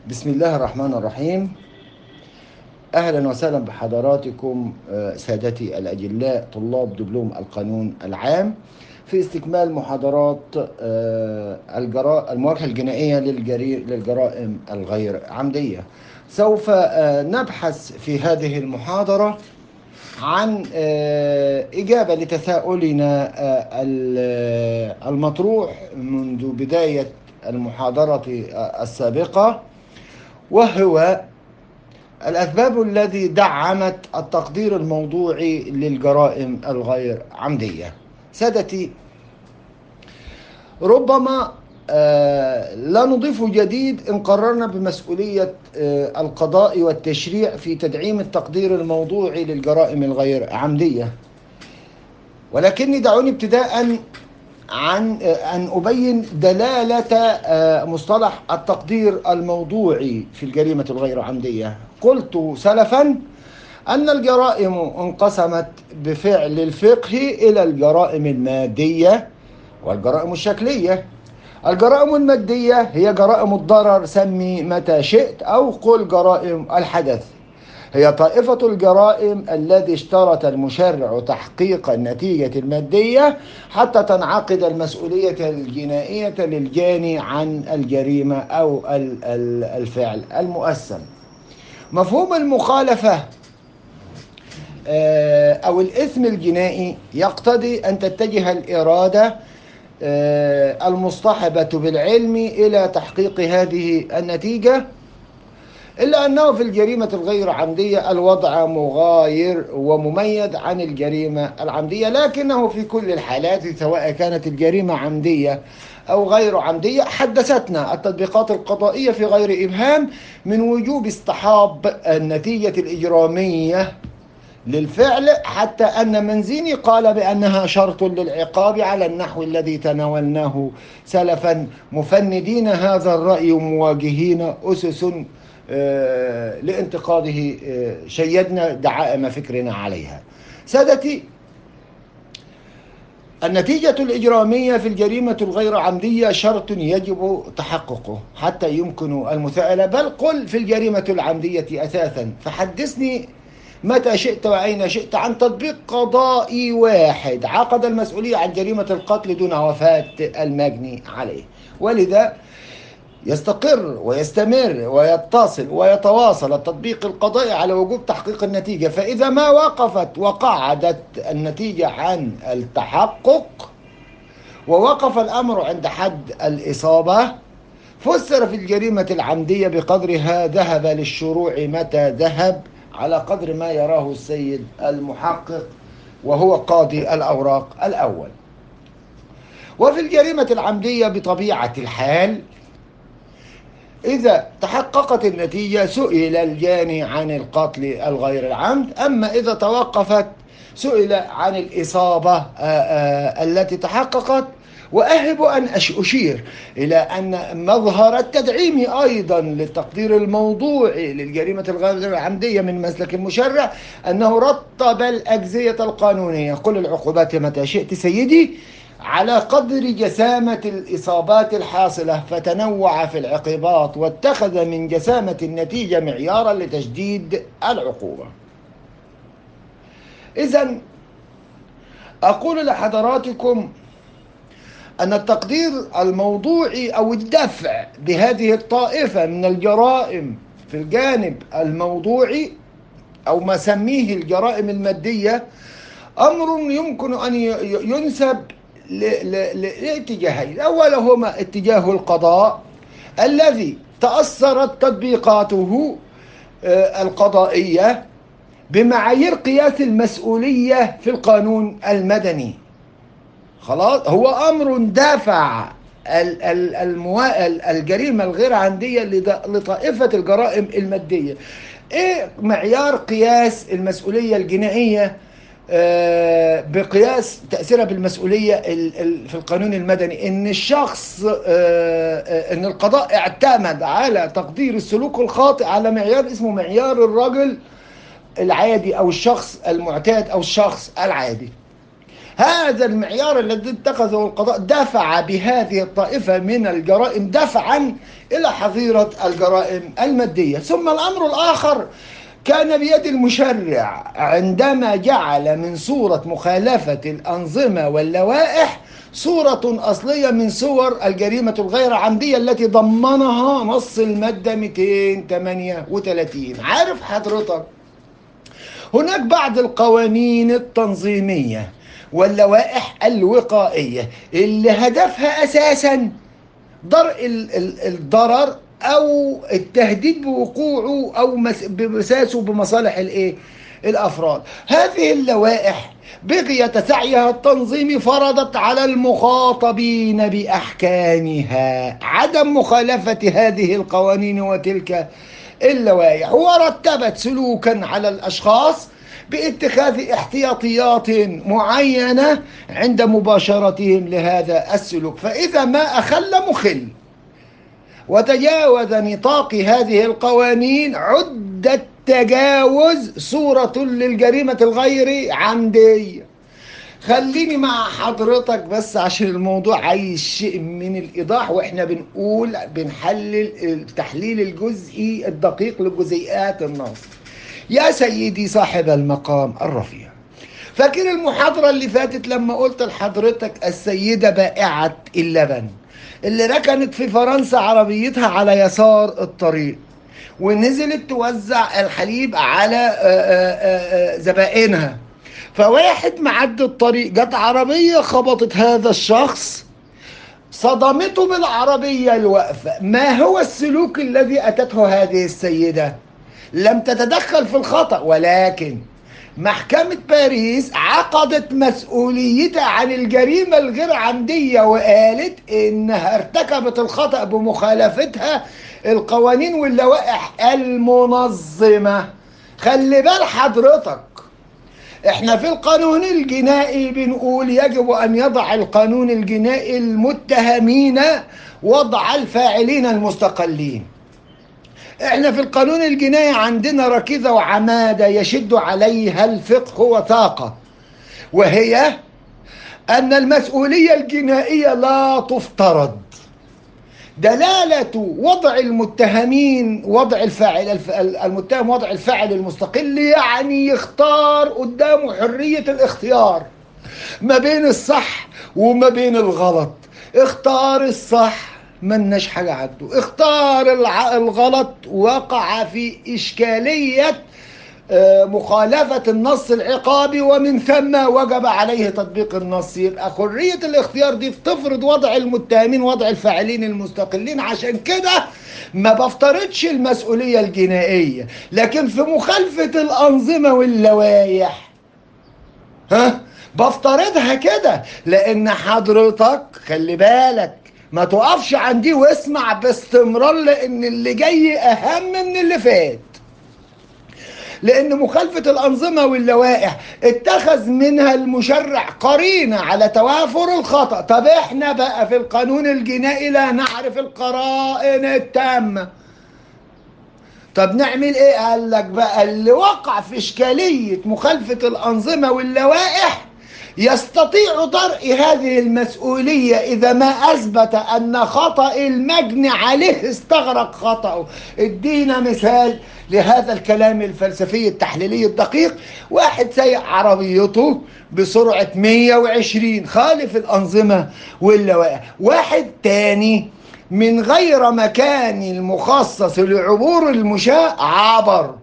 بسم الله الرحمن الرحيم. أهلا وسهلا بحضراتكم سادتي الأجلاء طلاب دبلوم القانون العام في استكمال محاضرات المواجهة الجنائية للجرائم الغير عمدية. سوف نبحث في هذه المحاضرة عن إجابة لتساؤلنا المطروح منذ بداية المحاضرة السابقة، وهو الأسباب التي دعمت التقدير الموضوعي للجرائم الغير عمدية. سادتي، ربما لا نضيف جديد إن قررنا بمسؤولية القضاء والتشريع في تدعيم التقدير الموضوعي للجرائم الغير عمدية، ولكني دعوني ابتداء عن أن أبين دلالة مصطلح التقدير الموضوعي في الجريمة الغير عمدية. قلت سلفا أن الجرائم انقسمت بفعل الفقه إلى الجرائم المادية والجرائم الشكلية. الجرائم المادية هي جرائم الضرر، سمي متى شئت، أو قل جرائم الحدث. هي طائفة الجرائم التي اشترط المشرع تحقيق النتيجة المادية حتى تنعقد المسؤولية الجنائية للجاني عن الجريمة أو الفعل المؤثم. مفهوم المخالفة أو الإثم الجنائي يقتضي أن تتجه الإرادة المصطحبة بالعلم إلى تحقيق هذه النتيجة، إلا أنه في الجريمة الغير عمدية الوضع مغاير ومميز عن الجريمة العمدية، لكنه في كل الحالات سواء كانت الجريمة عمدية أو غير عمدية حدثتنا التطبيقات القضائية في غير إبهام من وجوب اصطحاب النتيجة الإجرامية للفعل، حتى أن منزيني قال بأنها شرط للعقاب على النحو الذي تناولناه سلفا، مفندين هذا الرأي ومواجهين أسس لانتقاده شيدنا دعائم فكرنا عليها. سادتي، النتيجة الإجرامية في الجريمة الغير عمدية شرط يجب تحققه حتى يمكن المساءلة، بل قل في الجريمة العمدية أساسا. فحدثني متى شئت وأين شئت عن تطبيق قضائي واحد عقد المسؤولية عن جريمة القتل دون وفاة المجني عليه، ولذا يستقر ويستمر ويتصل ويتواصل التطبيق القضائي على وجوب تحقيق النتيجة. فإذا ما وقفت وقعدت النتيجة عن التحقق ووقف الأمر عند حد الإصابة، فسر في الجريمة العمدية بقدرها ذهب للشروع متى ذهب على قدر ما يراه السيد المحقق وهو قاضي الأوراق الأول. وفي الجريمة العمدية بطبيعة الحال إذا تحققت النتيجة سئل الجاني عن القتل الغير العمد، أما إذا توقفت سئل عن الإصابة التي تحققت. وأهب أن أشير إلى أن مظهر التدعيم أيضا للتقدير الموضوعي للجريمة الغير العمدية من مسلك المشرع أنه رتب الأجزية القانونية، قل العقوبات متى شئت سيدي، على قدر جسامة الإصابات الحاصلة، فتنوع في العقوبات واتخذ من جسامة النتيجة معيارا لتشديد العقوبة. إذن أقول لحضراتكم أن التقدير الموضوعي أو الدفع بهذه الطائفة من الجرائم في الجانب الموضوعي أو ما سميه الجرائم المادية أمر يمكن أن ينسب لاتجاهين. الأول هما اتجاه القضاء الذي تأثرت تطبيقاته القضائية بمعايير قياس المسؤولية في القانون المدني. خلاص، هو أمر دافع الجريمة الغير عمدية لطائفة الجرائم المادية. إيه معيار قياس المسؤولية الجنائية بقياس تأثيرها بالمسؤولية في القانون المدني؟ إن الشخص إن القضاء اعتمد على تقدير السلوك الخاطئ على معيار اسمه معيار الرجل العادي أو الشخص المعتاد أو الشخص العادي. هذا المعيار الذي اتخذه القضاء دفع بهذه الطائفة من الجرائم دفعا إلى حظيرة الجرائم المادية. ثم الأمر الآخر كان بيد المشرع عندما جعل من صورة مخالفة الأنظمة واللوائح صورة أصلية من صور الجريمة الغير عمدية التي ضمنها نص المادة 238. عارف حضرتك، هناك بعض القوانين التنظيمية واللوائح الوقائية اللي هدفها أساسا درء الضرر أو التهديد بوقوعه أو بمساسه بمصالح الأفراد. هذه اللوائح بغية سعيها التنظيمي فرضت على المخاطبين بأحكامها عدم مخالفة هذه القوانين وتلك اللوائح، ورتبت سلوكا على الأشخاص باتخاذ احتياطيات معينة عند مباشرتهم لهذا السلوك. فإذا ما أخل مخل وتجاوز نطاق هذه القوانين عد التجاوز صورة للجريمة الغير عمدية. خليني مع حضرتك بس عشان الموضوع عايز شيء من الإيضاح، وإحنا بنحلل التحليل الجزئي الدقيق لجزيئات النص. يا سيدي صاحب المقام الرفيع، فاكر المحاضرة اللي فاتت لما قلت لحضرتك السيدة بائعة اللبن اللي ركنت في فرنسا عربيتها على يسار الطريق ونزلت توزع الحليب على زبائنها، فواحد معدي الطريق جت عربية خبطت هذا الشخص صدمته بالعربية الواقفة. ما هو السلوك الذي أتته هذه السيدة؟ لم تتدخل في الخطأ، ولكن محكمة باريس عقدت مسؤوليتها عن الجريمة الغير عمدية وقالت إنها ارتكبت الخطأ بمخالفتها القوانين واللوائح المنظمة. خلي بال حضرتك، احنا في القانون الجنائي بنقول يجب أن يضع القانون الجنائي المتهمين وضع الفاعلين المستقلين. احنا في القانون الجنائي عندنا ركيزة وعمادة يشد عليها الفقه وثاقة، وهي أن المسؤولية الجنائية لا تفترض. دلالة وضع المتهمين وضع الفاعل المتهم وضع الفاعل المستقل، يعني يختار قدامه حرية الاختيار ما بين الصح وما بين الغلط. اختار الصح مناش حاجة عدو، اختار الغلط وقع في إشكالية مخالفة النص العقابي، ومن ثم وجب عليه تطبيق النص. يبقى حرية الاختيار دي بتفرض وضع المتهمين وضع الفاعلين المستقلين. عشان كده ما بفترضش المسؤولية الجنائية، لكن في مخالفة الأنظمة واللوائح بفترضها كده، لأن حضرتك خلي بالك ما تقفش عندي واسمع باستمرار، لأن اللي جاي أهم من اللي فات. لأن مخالفة الأنظمة واللوائح اتخذ منها المشرع قرينة على توافر الخطأ. طب احنا بقى في القانون الجنائي لا نعرف القرائن التامة، طب نعمل ايه؟ قال لك بقى اللي وقع في إشكالية مخالفة الأنظمة واللوائح يستطيع درء هذه المسؤولية إذا ما أثبت أن خطأ المجني عليه استغرق خطأه. ادينا مثال لهذا الكلام الفلسفي التحليلي الدقيق. واحد سايق عربيته بسرعة 120 خالف الأنظمة واللوائح، واحد تاني من غير مكان المخصص لعبور المشاة عبر،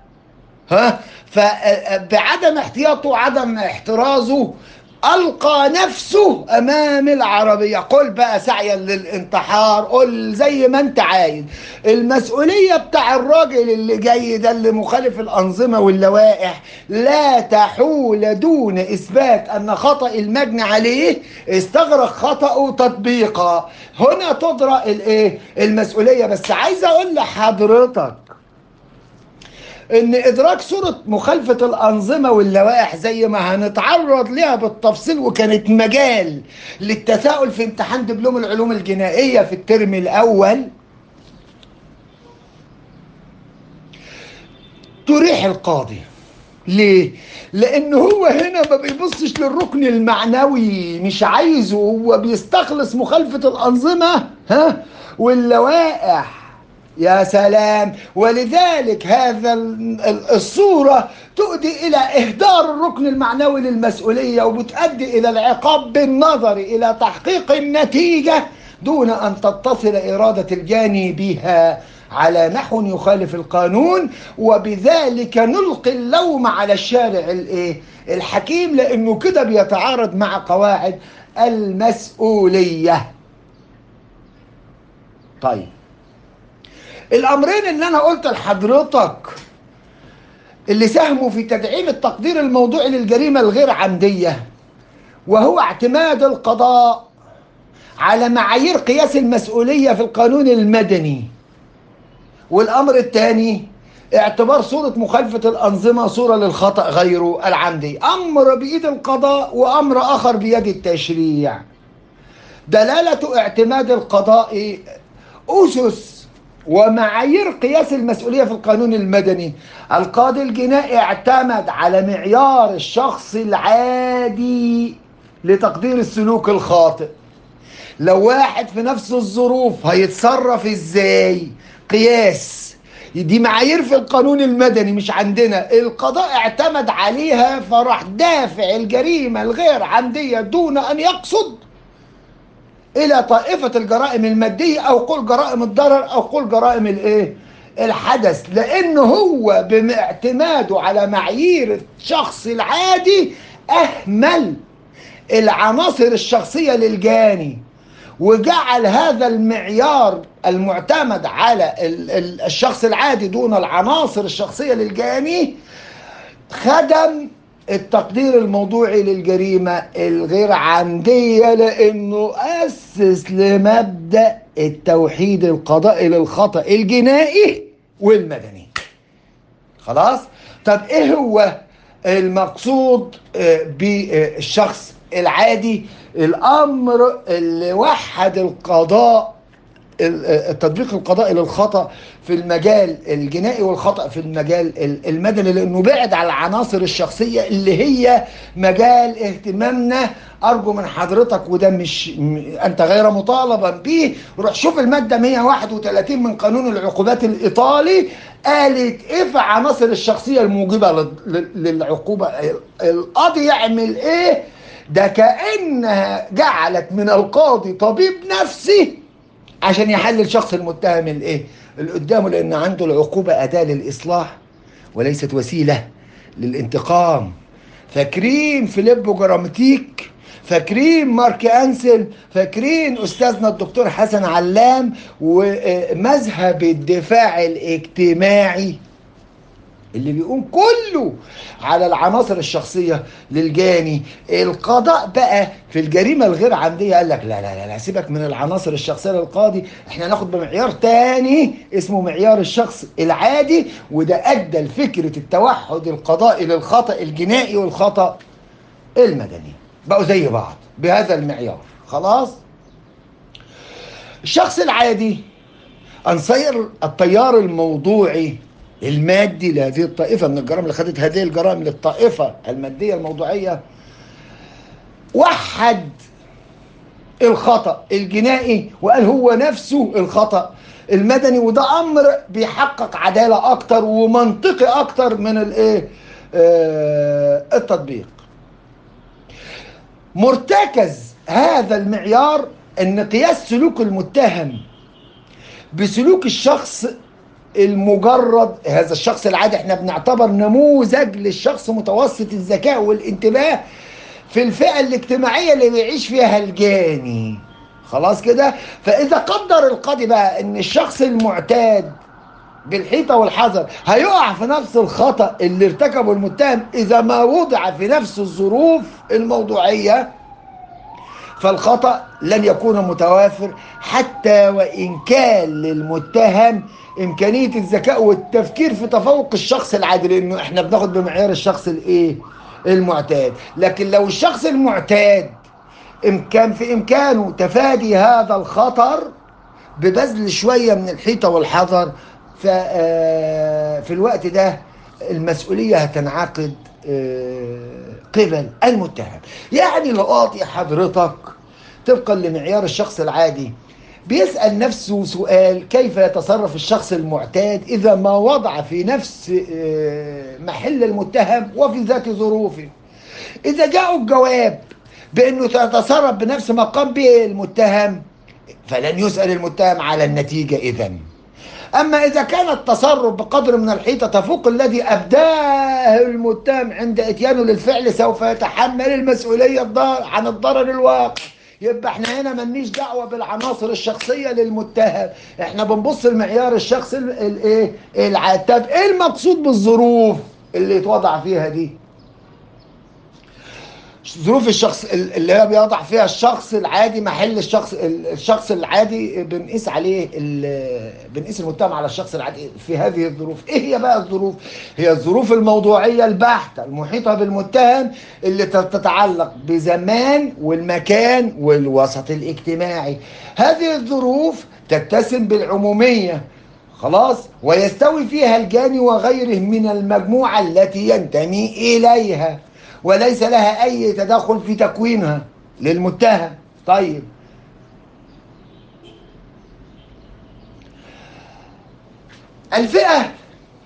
فبعدم احتياطه وعدم احترازه ألقى نفسه أمام العربية. قل بقى سعيا للانتحار، قل زي ما انت عايز. المسؤولية بتاع الراجل اللي جاي ده اللي مخالف الأنظمة واللوائح لا تحول دون إثبات أن خطأ المجني عليه استغرق خطأه تطبيقا. هنا تدرأ المسؤولية. بس عايز أقول لحضرتك ان ادراك صورة مخالفة الانظمة واللوائح زي ما هنتعرض لها بالتفصيل، وكانت مجال للتساؤل في امتحان دبلوم العلوم الجنائية في الترم الاول، تريح القاضي ليه؟ لأن هو هنا ما بيبصش للركن المعنوي، مش عايزه، هو بيستخلص مخالفة الأنظمة واللوائح. يا سلام. ولذلك هذا الصورة تؤدي إلى إهدار الركن المعنوي للمسؤولية، وبتؤدي إلى العقاب بالنظر إلى تحقيق النتيجة دون أن تتصل إرادة الجاني بها على نحو يخالف القانون. وبذلك نلقي اللوم على الشارع الحكيم، لأنه كده بيتعارض مع قواعد المسؤولية. طيب، الأمرين اللي أنا قلت لحضرتك اللي ساهموا في تدعيم التقدير الموضوعي للجريمة الغير عمدية، وهو اعتماد القضاء على معايير قياس المسؤولية في القانون المدني، والأمر الثاني اعتبار صورة مخالفة الأنظمة صورة للخطأ غير العمدي، أمر بإيد القضاء وأمر آخر بيد التشريع. دلالة اعتماد القضاء أسس ومعايير قياس المسؤولية في القانون المدني. القاضي الجنائي اعتمد على معيار الشخص العادي لتقدير السلوك الخاطئ. لو واحد في نفس الظروف هيتصرف ازاي؟ قياس. دي معايير في القانون المدني مش عندنا، القضاء اعتمد عليها فراح دافع الجريمة الغير عمدية دون أن يقصد إلى طائفة الجرائم المادية، أو قل جرائم الضرر، أو قل جرائم الحدث، لأنه هو باعتماده على معايير الشخص العادي أهمل العناصر الشخصية للجاني، وجعل هذا المعيار المعتمد على الشخص العادي دون العناصر الشخصية للجاني خدم التقدير الموضوعي للجريمة الغير عمدية، لأنه أسس لمبدأ التوحيد القضائي للخطأ الجنائي والمدني. خلاص؟ طب إيه هو المقصود بالشخص العادي؟ الأمر اللي وحد القضاء، التطبيق القضائي للخطأ في المجال الجنائي والخطأ في المجال المدني، لأنه بعد على العناصر الشخصية اللي هي مجال اهتمامنا. أرجو من حضرتك، وده مش أنت غير مطالبا به، روح شوف المادة 131 من قانون العقوبات الإيطالي قالت إيه في عناصر الشخصية الموجبة للعقوبة. القاضي يعمل إيه؟ ده كأنها جعلت من القاضي طبيب نفسي عشان يحلل شخص المتهم اللي قدامه، لأن عنده العقوبة أداة للإصلاح وليست وسيلة للانتقام. فاكرين فيليبو جراماتيك؟ فاكرين مارك أنسل؟ فاكرين أستاذنا الدكتور حسن علام ومذهب الدفاع الاجتماعي اللي بيقوم كله على العناصر الشخصية للجاني؟ القضاء بقى في الجريمة الغير عمدية قال لك لا لا لا، سيبك من العناصر الشخصية للقاضي، احنا ناخد بمعيار تاني اسمه معيار الشخص العادي، وده أدى لفكرة التوحد القضائي للخطأ الجنائي والخطأ المدني، بقوا زي بعض بهذا المعيار. خلاص؟ الشخص العادي أنصير التيار الموضوعي المادي لهذه الطائفة من الجرائم اللي خدت هذه الجرائم للطائفة المادية الموضوعية، وحد الخطأ الجنائي وقال هو نفسه الخطأ المدني، وده أمر بيحقق عدالة أكتر ومنطقي أكتر من التطبيق. مرتكز هذا المعيار أن قياس سلوك المتهم بسلوك الشخص المجرد، هذا الشخص العادي احنا بنعتبر نموذج للشخص متوسط الذكاء والانتباه في الفئة الاجتماعية اللي بيعيش فيها الجاني. خلاص كده؟ فإذا قدر القاضي بقى ان الشخص المعتاد بالحيطة والحذر هيقع في نفس الخطأ اللي ارتكبه المتهم إذا ما وضع في نفس الظروف الموضوعية، فالخطأ لن يكون متوافر حتى وإن كان للمتهم إمكانية الذكاء والتفكير في تفوق الشخص العادي، لأنه إحنا بناخد بمعيار الشخص المعتاد. لكن لو الشخص المعتاد كان في إمكانه تفادي هذا الخطر ببذل شوية من الحيطة والحذر، في الوقت ده المسؤولية هتنعقد قبل المتهم. يعني لو قاطع حضرتك طبقا لمعيار الشخص العادي بيسأل نفسه سؤال: كيف يتصرف الشخص المعتاد إذا ما وضع في نفس محل المتهم وفي ذات ظروفه؟ إذا جاءوا الجواب بأنه تتصرف بنفس ما قام به المتهم فلن يسأل المتهم على النتيجة إذن. أما إذا كان التصرف بقدر من الحيطة تفوق الذي أبداه المتهم عند إتيانه للفعل سوف يتحمل المسؤولية عن الضرر الواقع. يبقى احنا هنا ملنيش دعوة بالعناصر الشخصية للمتهم، احنا بنبص المعيار الشخصي الايه طب ايه المقصود بالظروف اللي اتوضع فيها دي؟ ظروف الشخص اللي هي بيضع فيها الشخص العادي محل الشخص العادي بنقيس عليه بنقيس المتهم على الشخص العادي في هذه الظروف. ايه هي بقى الظروف؟ هي الظروف الموضوعية البحتة المحيطة بالمتهم اللي تتعلق بزمان والمكان والوسط الاجتماعي. هذه الظروف تتسم بالعمومية خلاص، ويستوي فيها الجاني وغيره من المجموعة التي ينتمي إليها وليس لها أي تدخل في تكوينها للمتهم. طيب الفئة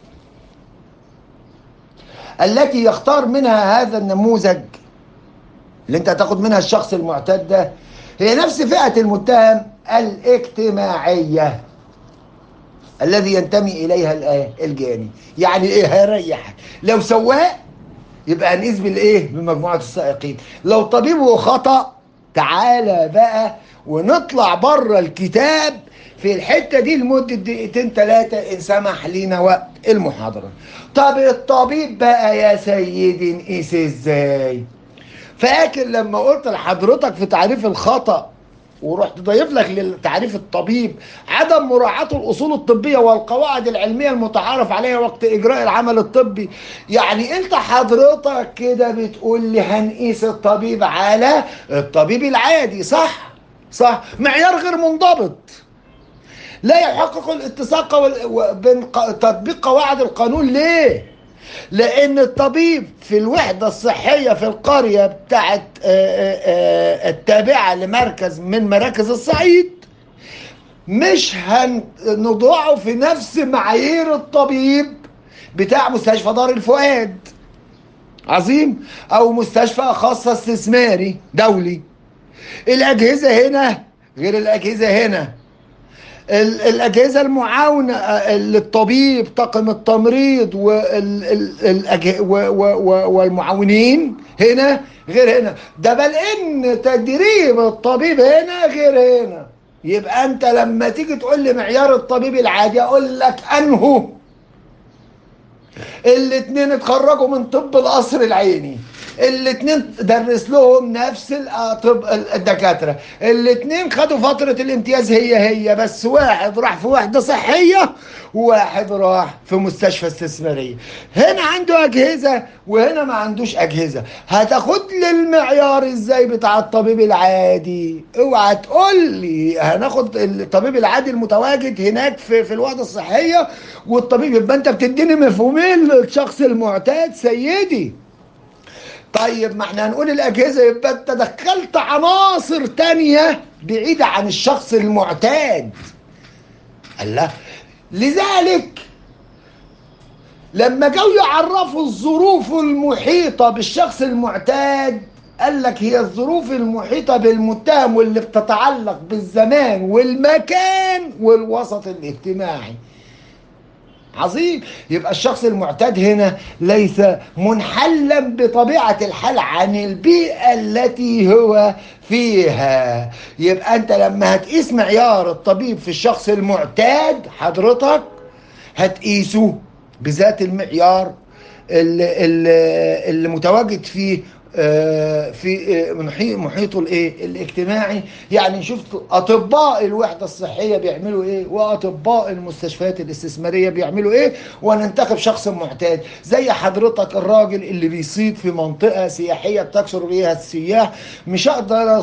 التي يختار منها هذا النموذج اللي انت هتاخد منها الشخص المعتاد ده هي نفس فئة المتهم الاجتماعية الذي ينتمي إليها الجاني. يعني ايه؟ هيريحك لو سواق يبقى هنقيس بالايه؟ بمجموعة السائقين. لو طبيب وخطأ تعالى بقى ونطلع بره الكتاب في الحتة دي لمدة دقيقتين 3 إن سمح لينا وقت المحاضرة. طب الطبيب بقى يا سيدي نقيس ازاي؟ فاكر لما قلت لحضرتك في تعريف الخطأ ورحت ضايف لك لتعريف الطبيب عدم مراعاة الأصول الطبية والقواعد العلمية المتعارف عليها وقت إجراء العمل الطبي؟ يعني أنت حضرتك كده بتقول لي هنقيس الطبيب على الطبيب العادي، صح؟ صح، معيار غير منضبط لا يحقق الاتساق بين تطبيق قواعد القانون. ليه؟ لأن الطبيب في الوحدة الصحية في القرية بتاعت التابعة لمركز من مراكز الصعيد مش هنضعه في نفس معايير الطبيب بتاع مستشفى دار الفؤاد عظيم أو مستشفى خاصة استثماري دولي. الأجهزة هنا غير الأجهزة هنا، الأجهزة المعاونة للطبيب طاقم التمريض والمعاونين هنا غير هنا، ده بل إن تدريب الطبيب هنا غير هنا. يبقى أنت لما تيجي تقول لي معيار الطبيب العادي أقول لك أنهو؟ الاتنين اتخرجوا من طب القصر العيني، الاتنين درس لهم نفس الدكاترة، الاتنين خدوا فترة الامتياز هي بس واحد راح في وحدة صحية وواحد راح في مستشفى استثمارية. هنا عنده أجهزة وهنا ما عندوش أجهزة. هتاخد لي المعيار ازاي بتاع الطبيب العادي؟ اوعى تقول لي هناخد الطبيب العادي المتواجد هناك في الوحدة الصحية والطبيب، يبقى انت بتديني مفهومين للشخص المعتاد سيدي. طيب ما احنا هنقول الأجهزة، يبقى انت دخلت عناصر تانية بعيدة عن الشخص المعتاد. الله، لذلك لما جاوا يعرفوا الظروف المحيطة بالشخص المعتاد قال لك هي الظروف المحيطة بالمتهم واللي بتتعلق بالزمان والمكان والوسط الاجتماعي. عظيم. يبقى الشخص المعتاد هنا ليس منحلا بطبيعة الحال عن البيئة التي هو فيها. يبقى انت لما هتقيس معيار الطبيب في الشخص المعتاد حضرتك هتقيسه بذات المعيار اللي متواجد فيه في محيطه الاجتماعي. يعني نشوف اطباء الوحده الصحيه بيعملوا ايه واطباء المستشفيات الاستثماريه بيعملوا ايه، وننتخب شخص معتاد زي حضرتك الراجل اللي بيصيد في منطقه سياحيه بتكثر بيها السياح. مش هقدر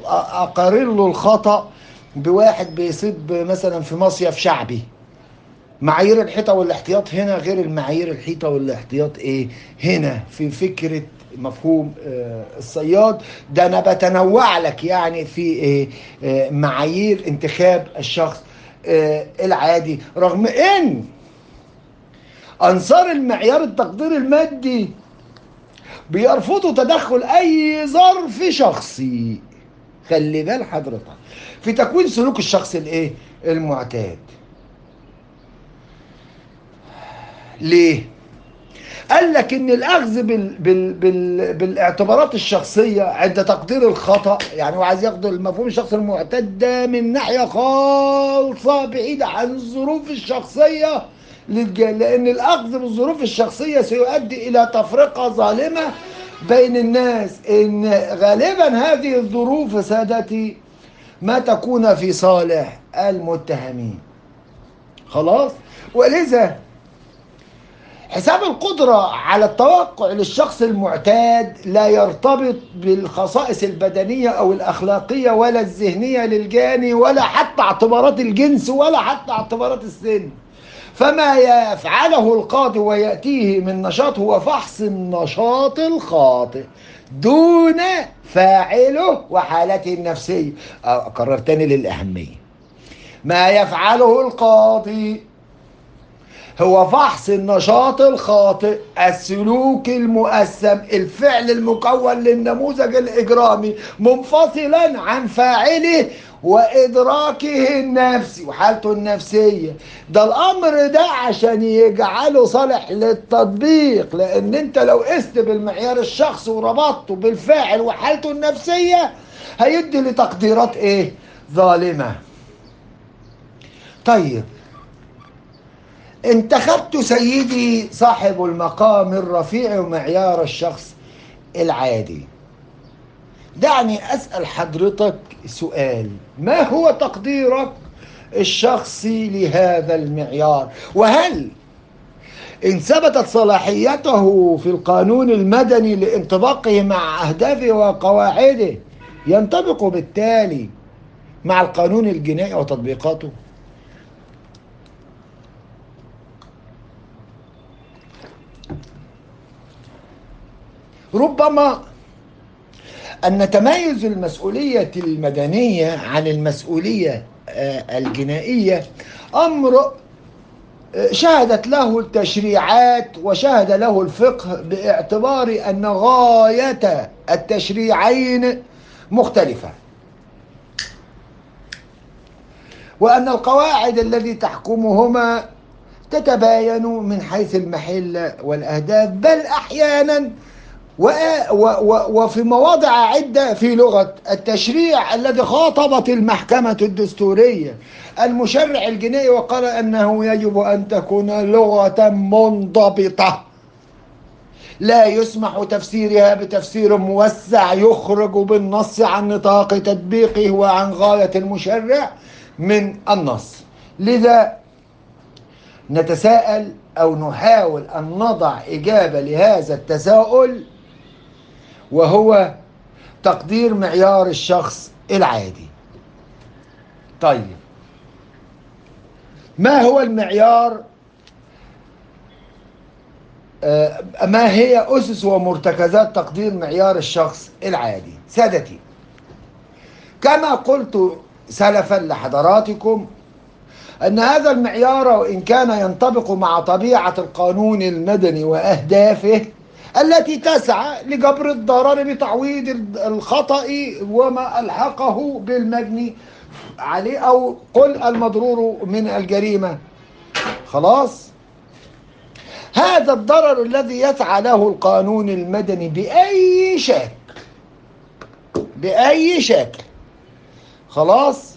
اقارن له الخطا بواحد بيصيد مثلا في مصيف شعبي، معايير الحيطة والاحتياط هنا غير المعايير الحيطة والاحتياط ايه هنا في فكرة مفهوم الصياد. ده انا بتنوع لك يعني في معايير انتخاب الشخص العادي، رغم ان انصار المعيار التقدير المادي بيرفضوا تدخل اي ظرف شخصي، خلي بال حضرتك، في تكوين سلوك الشخص الايه المعتاد. ليه؟ قال لك ان الاخذ بالاعتبارات الشخصيه عند تقدير الخطا، يعني هو عايز ياخد المفهوم الشخصي المعتاد ده من ناحيه خالصه بعيده عن الظروف الشخصيه لان الاخذ بالظروف الشخصيه سيؤدي الى تفرقه ظالمه بين الناس، ان غالبا هذه الظروف سادتي ما تكون في صالح المتهمين. خلاص. ولذا حساب القدرة على التوقع للشخص المعتاد لا يرتبط بالخصائص البدنية أو الأخلاقية ولا الذهنية للجاني، ولا حتى اعتبارات الجنس، ولا حتى اعتبارات السن. فما يفعله القاضي ويأتيه من نشاط هو فحص النشاط الخاطئ دون فاعله وحالته النفسية. أكرر تاني للأهمية، ما يفعله القاضي هو فحص النشاط الخاطئ، السلوك المؤثم، الفعل المكون للنموذج الإجرامي منفصلا عن فاعله وإدراكه النفسي وحالته النفسية. ده الأمر ده عشان يجعله صالح للتطبيق، لأن أنت لو قست بالمعيار الشخصي وربطته بالفاعل وحالته النفسية هيدي لتقديرات إيه؟ ظالمة. طيب، انتخبت سيدي صاحب المقام الرفيع ومعيار الشخص العادي. دعني أسأل حضرتك سؤال، ما هو تقديرك الشخصي لهذا المعيار؟ وهل إن ثبتت صلاحيته في القانون المدني لانطباقه مع أهدافه وقواعده ينطبق بالتالي مع القانون الجنائي وتطبيقاته؟ ربما أن تميز المسؤولية المدنية عن المسؤولية الجنائية أمر شهدت له التشريعات وشهد له الفقه، باعتبار أن غاية التشريعين مختلفة، وأن القواعد التي تحكمهما تتباين من حيث المحل والأهداف، بل أحيانا وفي مواضع عدة في لغة التشريع الذي خاطبت المحكمة الدستورية المشرع الجنائي وقال أنه يجب أن تكون لغة منضبطة لا يسمح تفسيرها بتفسير موسع يخرج بالنص عن نطاق تطبيقه وعن غاية المشرع من النص. لذا نتساءل أو نحاول أن نضع إجابة لهذا التساؤل، وهو تقدير معيار الشخص العادي. طيب، ما هو المعيار؟ ما هي أسس ومرتكزات تقدير معيار الشخص العادي؟ سادتي، كما قلت سلفا لحضراتكم أن هذا المعيار وإن كان ينطبق مع طبيعة القانون المدني وأهدافه التي تسعى لجبر الضرر بتعويض الخطأ وما ألحقه بالمجني عليه، أو قل المضرور من الجريمة. خلاص، هذا الضرر الذي يسعى له القانون المدني بأي شكل، خلاص،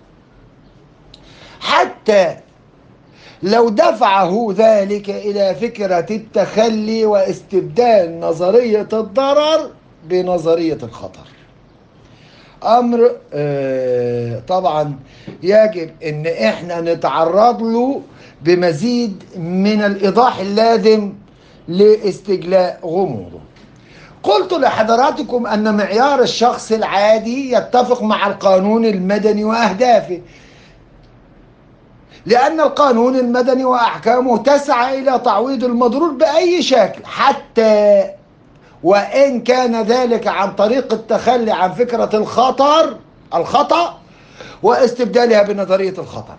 حتى لو دفعه ذلك إلى فكرة التخلي واستبدال نظرية الضرر بنظرية الخطر، أمر طبعا يجب أن احنا نتعرض له بمزيد من الإيضاح اللازم لاستجلاء غموضه. قلت لحضراتكم أن معيار الشخص العادي يتفق مع القانون المدني وأهدافه، لأن القانون المدني وأحكامه تسعى إلى تعويض المضرور بأي شكل، حتى وإن كان ذلك عن طريق التخلي عن فكرة الخطأ واستبدالها بنظرية الخطر.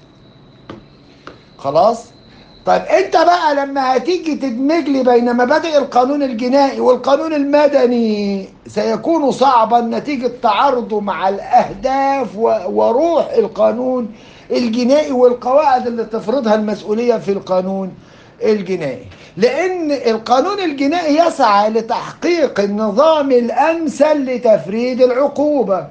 خلاص؟ طيب انت بقى لما هتيجي تدمج لي بين مبادئ القانون الجنائي والقانون المدني سيكون صعبا نتيجة تعارضه مع الأهداف وروح القانون الجنائي والقواعد اللي تفرضها المسؤولية في القانون الجنائي، لأن القانون الجنائي يسعى لتحقيق النظام الأمثل لتفريد العقوبة.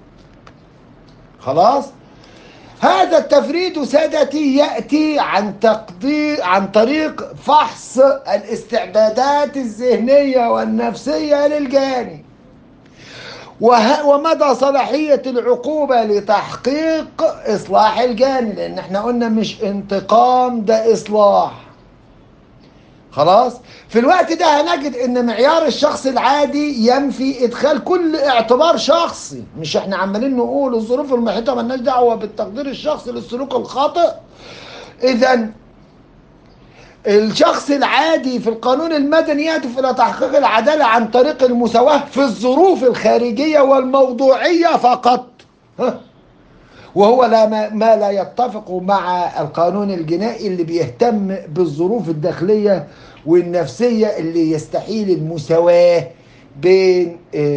خلاص؟ هذا التفريد سادتي يأتي عن طريق فحص الاستعدادات الذهنية والنفسية للجاني ومدى صلاحية العقوبة لتحقيق إصلاح الجاني، لأن احنا قلنا مش انتقام، ده إصلاح. خلاص؟ في الوقت ده هنجد ان معيار الشخص العادي ينفي ادخال كل اعتبار شخصي. مش احنا عمالين نقول الظروف المحيطة مالناش دعوة بالتقدير الشخصي للسلوك الخاطئ؟ اذا الشخص العادي في القانون المدني يهدف الى تحقيق العدالة عن طريق المساواة في الظروف الخارجية والموضوعية فقط، وهو ما لا يتفق مع القانون الجنائي اللي بيهتم بالظروف الداخلية والنفسية اللي يستحيل المساواة بين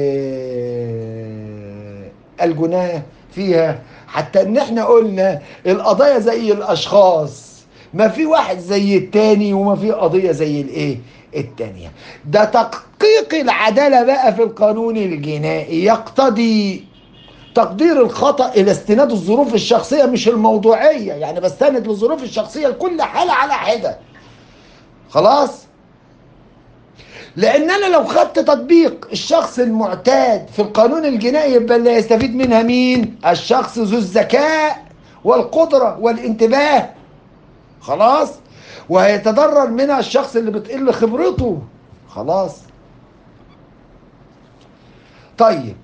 الجناه فيها. حتى ان احنا قلنا القضايا زي الاشخاص، ما في واحد زي التاني وما في قضية زي الايه التانية. ده تحقيق العدالة بقى في القانون الجنائي يقتضي تقدير الخطأ إلى استناد الظروف الشخصية مش الموضوعية، يعني بستند للظروف الشخصية لكل حالة على حدة. خلاص؟ لأن أنا لو خدت تطبيق الشخص المعتاد في القانون الجنائي يبقى اللي يستفيد منها مين؟ الشخص ذو الذكاء والقدرة والانتباه. خلاص؟ وهيتضرر منها الشخص اللي بتقل خبرته. خلاص؟ طيب،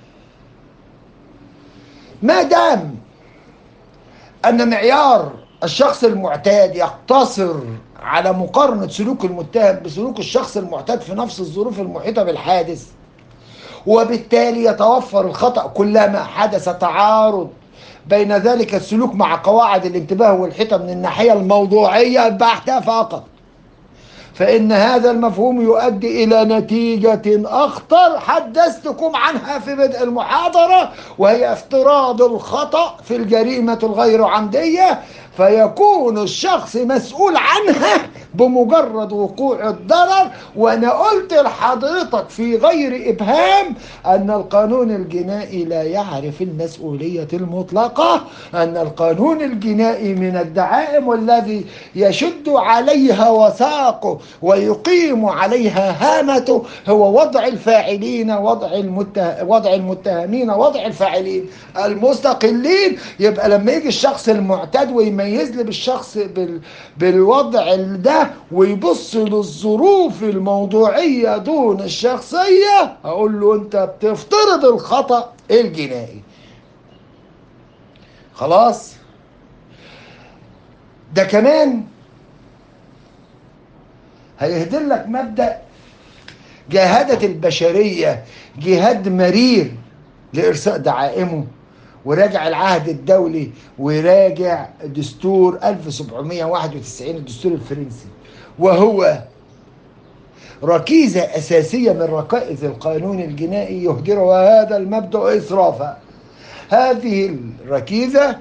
ما دام أن معيار الشخص المعتاد يقتصر على مقارنة سلوك المتهم بسلوك الشخص المعتاد في نفس الظروف المحيطة بالحادث، وبالتالي يتوفر الخطأ كلما حدث تعارض بين ذلك السلوك مع قواعد الانتباه والحيطة من الناحية الموضوعية البحتة فقط، فإن هذا المفهوم يؤدي إلى نتيجة أخطر حدثتكم عنها في بدء المحاضرة، وهي افتراض الخطأ في الجريمة الغير عمدية، فيكون الشخص مسؤول عنها بمجرد وقوع الضرر. وأنا قلت لحضرتك في غير إبهام أن القانون الجنائي لا يعرف المسؤولية المطلقة، أن القانون الجنائي من الدعائم والذي يشد عليها وثاقه ويقيم عليها هامته هو وضع الفاعلين، وضع المتهمين، وضع الفاعلين المستقلين. يبقى لما يجي الشخص المعتاد ويميز لي بالشخص بالوضع ده ويبص للظروف الموضوعية دون الشخصية، أقول له أنت بتفترض الخطأ الجنائي. خلاص؟ ده كمان هيهدر لك مبدأ جاهدت البشرية جهاد مرير لإرساء دعائمه، وراجع العهد الدولي وراجع دستور 1791 الدستور الفرنسي، وهو ركيزة أساسية من ركائز القانون الجنائي يهدرها هذا المبدأ إسرافا. هذه الركيزة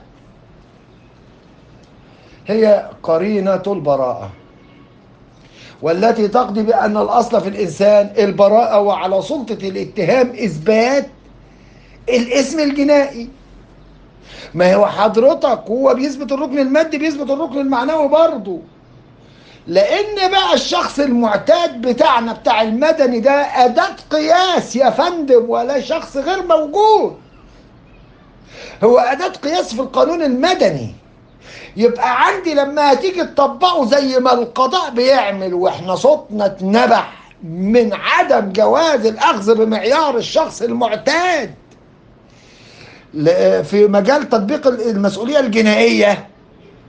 هي قرينة البراءة، والتي تقضي بأن الأصل في الإنسان البراءة، وعلى سلطة الاتهام إثبات الاسم الجنائي. ما هو حضرتك هو بيثبت الركن المادي بيثبت الركن المعنوي برضه، لأن بقى الشخص المعتاد بتاعنا بتاع المدني ده أداة قياس يا فندم، ولا شخص غير موجود، هو أداة قياس في القانون المدني. يبقى عندي لما هتيجي تطبقه زي ما القضاء بيعمل، واحنا صوتنا اتنبح من عدم جواز الأخذ بمعيار الشخص المعتاد في مجال تطبيق المسؤولية الجنائية،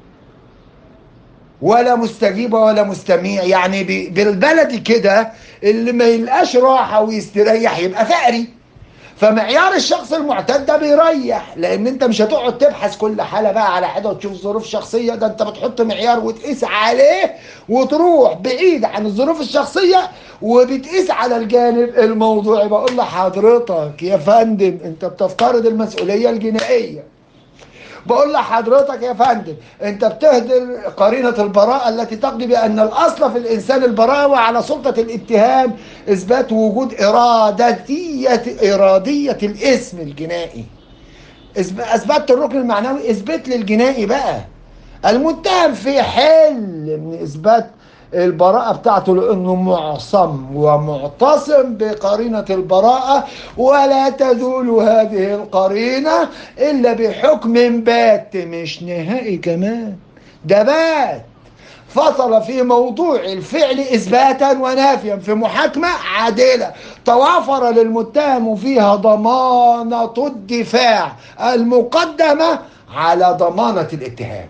ولا مستجيبة ولا مستميع. يعني بالبلدي كده اللي ما يلقاش راحة ويستريح يبقى فقري. فمعيار الشخص المعتاد ده بيريح، لان انت مش هتقعد تبحث كل حالة بقى على حاجة وتشوف ظروف شخصية، ده انت بتحط معيار وتقيس عليه وتروح بعيد عن الظروف الشخصية وبتقيس على الجانب الموضوعي. بقول لحضرتك يا فندم انت بتفترض المسؤولية الجنائية. بقول لحضرتك يا فندم انت بتهدر قرينة البراءة التي تقضي بأن الأصل في الإنسان البراءة، وعلى سلطة الاتهام إثبات وجود إرادية الاسم الجنائي. أثبتت الركن المعنوي، اثبت لي الجنائي بقى. المتهم في حل من إثبات البراءة بتاعته لأنه معصم ومعتصم بقرينة البراءة، ولا تزول هذه القرينة إلا بحكم بات، مش نهائي كمان، ده بات فصل في موضوع الفعل إثباتا ونافيا في محاكمة عادلة توافر للمتهم فيها ضمانة الدفاع المقدمة على ضمانة الاتهام.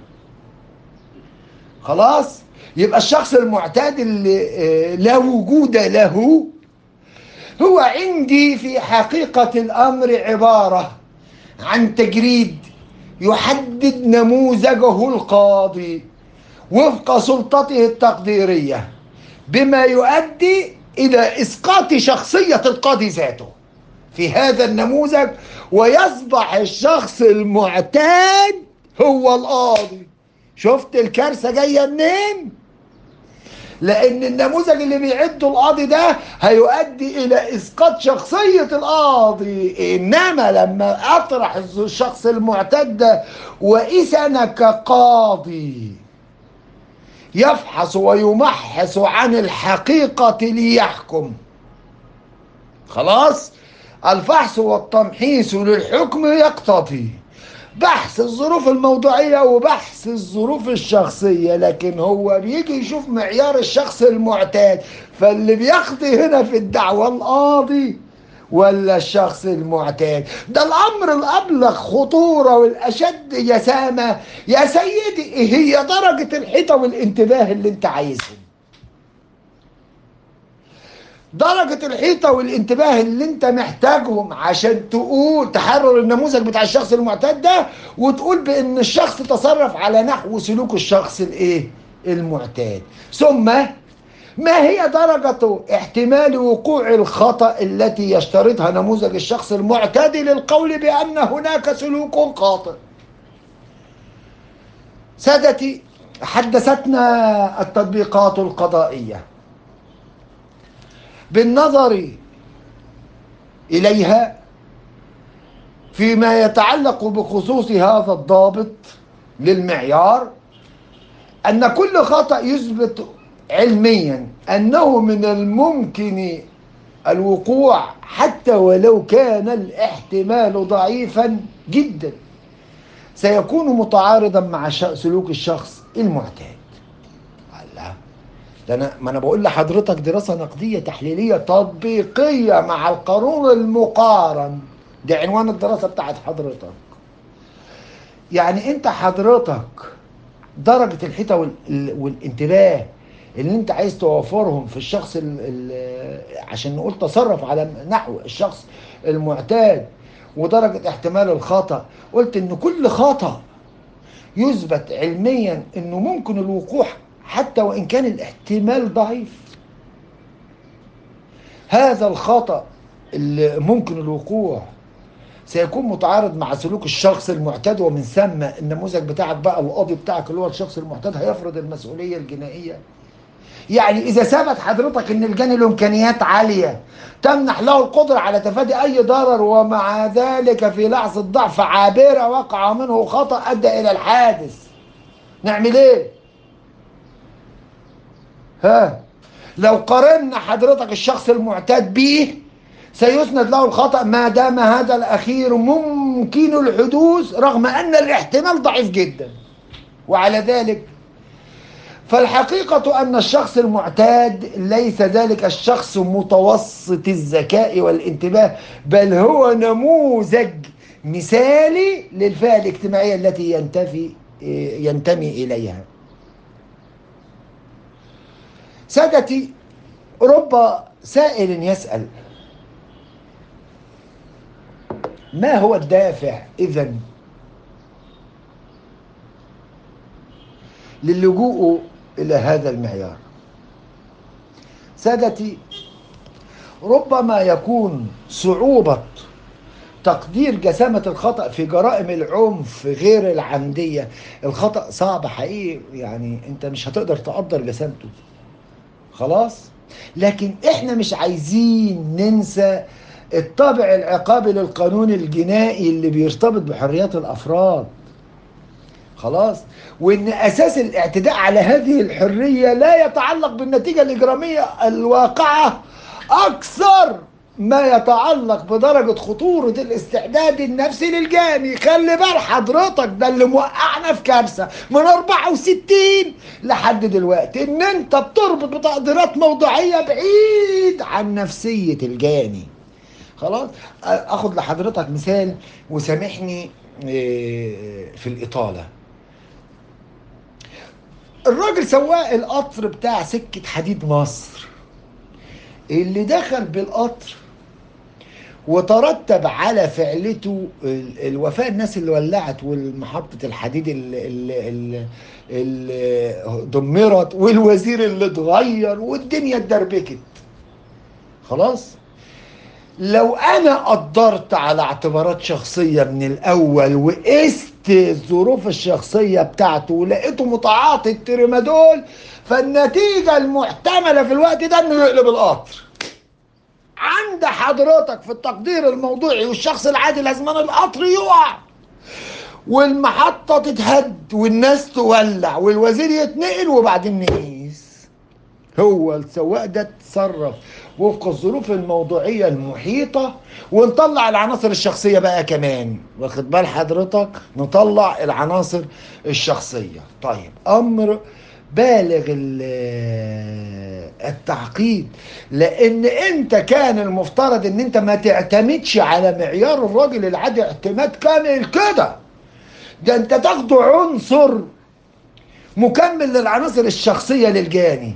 خلاص؟ يبقى الشخص المعتاد اللي لا وجود له هو عندي في حقيقة الأمر عبارة عن تجريد يحدد نموذجه القاضي وفق سلطته التقديرية، بما يؤدي إلى إسقاط شخصية القاضي ذاته في هذا النموذج، ويصبح الشخص المعتاد هو القاضي. شفت الكارثة جاية منين؟ لأن النموذج اللي بيعده القاضي ده هيؤدي إلى إسقاط شخصية القاضي. إنما لما أطرح الشخص المعتاد ده وقيس أنا كقاضي يفحص ويمحص عن الحقيقة ليحكم. خلاص؟ الفحص والتمحيص للحكم يقتضي بحث الظروف الموضوعية وبحث الظروف الشخصية، لكن هو بيجي يشوف معيار الشخص المعتاد. فاللي بيقضي هنا في الدعوة القاضي ولا الشخص المعتاد؟ ده الأمر الأبلغ خطورة والأشد يسامة يا سيدي. إيه هي درجة الحيطة والانتباه اللي انت عايزهم؟ درجة الحيطة والانتباه اللي انت محتاجهم عشان تقول تحرر النموذج بتاع الشخص المعتاد ده وتقول بان الشخص تصرف على نحو سلوك الشخص الايه المعتاد. ثم ما هي درجة احتمال وقوع الخطأ التي يشترطها نموذج الشخص المعتاد للقول بأن هناك سلوك خاطئ؟ سادتي، حدثتنا التطبيقات القضائية بالنظر إليها فيما يتعلق بخصوص هذا الضابط للمعيار أن كل خطأ يثبت علميا أنه من الممكن الوقوع حتى ولو كان الاحتمال ضعيفا جدا سيكون متعارضا مع سلوك الشخص المعتاد. الله، ده ما انا بقول لحضرتك دراسة نقدية تحليلية تطبيقية مع القانون المقارن، ده عنوان الدراسة بتاعت حضرتك. يعني انت حضرتك درجة الحيطة والانتباه اللي انت عايز توفرهم في الشخص عشان نقول تصرف على نحو الشخص المعتاد ودرجة احتمال الخطأ، قلت ان كل خطأ يثبت علميا انه ممكن الوقوع حتى وان كان الاحتمال ضعيف. هذا الخطأ اللي ممكن الوقوع سيكون متعارض مع سلوك الشخص المعتاد، ومن ثم النموذج بتاعك بقى القاضي بتاعك اللي هو الشخص المعتاد هيفرض المسؤولية الجنائية. يعني إذا ثبت حضرتك إن الجاني له إمكانيات عالية تمنح له القدرة على تفادي أي ضرر، ومع ذلك في لحظة ضعف عابرة وقع منه خطأ أدى إلى الحادث، نعمل إيه؟ ها؟ لو قارنا حضرتك الشخص المعتاد به سيسند له الخطأ ما دام هذا الأخير ممكن الحدوث رغم أن الاحتمال ضعيف جدا. وعلى ذلك فالحقيقة أن الشخص المعتاد ليس ذلك الشخص متوسط الذكاء والانتباه، بل هو نموذج مثالي للفئة الاجتماعية التي ينتمي إليها. سادتي، رب سائل يسأل: ما هو الدافع إذن للجوء إلى هذا المعيار؟ سادتي، ربما يكون صعوبة تقدير جسامة الخطأ في جرائم العنف غير العمدية. الخطأ صعب حقيقي، يعني انت مش هتقدر تقدر جسامته، خلاص. لكن احنا مش عايزين ننسى الطابع العقابي للقانون الجنائي اللي بيرتبط بحريات الافراد، خلاص. وان اساس الاعتداء على هذه الحرية لا يتعلق بالنتيجة الاجرامية الواقعة اكثر ما يتعلق بدرجة خطورة الاستعداد النفسي للجاني. خلي بال حضرتك، ده اللي موقعنا في كارثة من 64 لحد دلوقتي، ان انت بتربط بتقديرات موضوعية بعيد عن نفسية الجاني، خلاص. اخد لحضرتك مثال وسامحني في الإطالة. الراجل سواق القطر بتاع سكة حديد مصر اللي دخل بالقطر وترتب على فعلته الوفاة، الناس اللي ولعت والمحطة الحديد اللي دمرت والوزير اللي اتغير والدنيا اتدربكت، خلاص. لو انا قدرت على اعتبارات شخصية من الاول وقست الظروف الشخصية بتاعته ولقيته متعاطي التريمادول، فالنتيجة المحتملة في الوقت ده انه يقلب القطر. عند حضرتك في التقدير الموضوعي والشخص العادي لازم القطر يقع والمحطة تتهد والناس تولع والوزير يتنقل وبعدين نقيس. هو السواق ده اتصرف وفق الظروف الموضوعية المحيطة، ونطلع العناصر الشخصية بقى كمان، واخد بال حضرتك؟ نطلع العناصر الشخصية. طيب، أمر بالغ التعقيد، لأن أنت كان المفترض أن أنت ما تعتمدش على معيار الراجل العادي اعتماد كامل كده، ده أنت تاخده عنصر مكمل للعناصر الشخصية للجاني،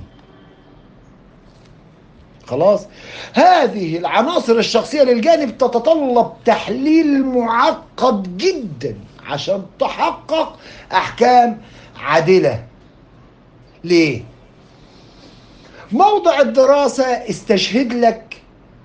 خلاص. هذه العناصر الشخصية للجانب تتطلب تحليل معقد جدا عشان تحقق أحكام عادلة. ليه؟ موضع الدراسة استشهد لك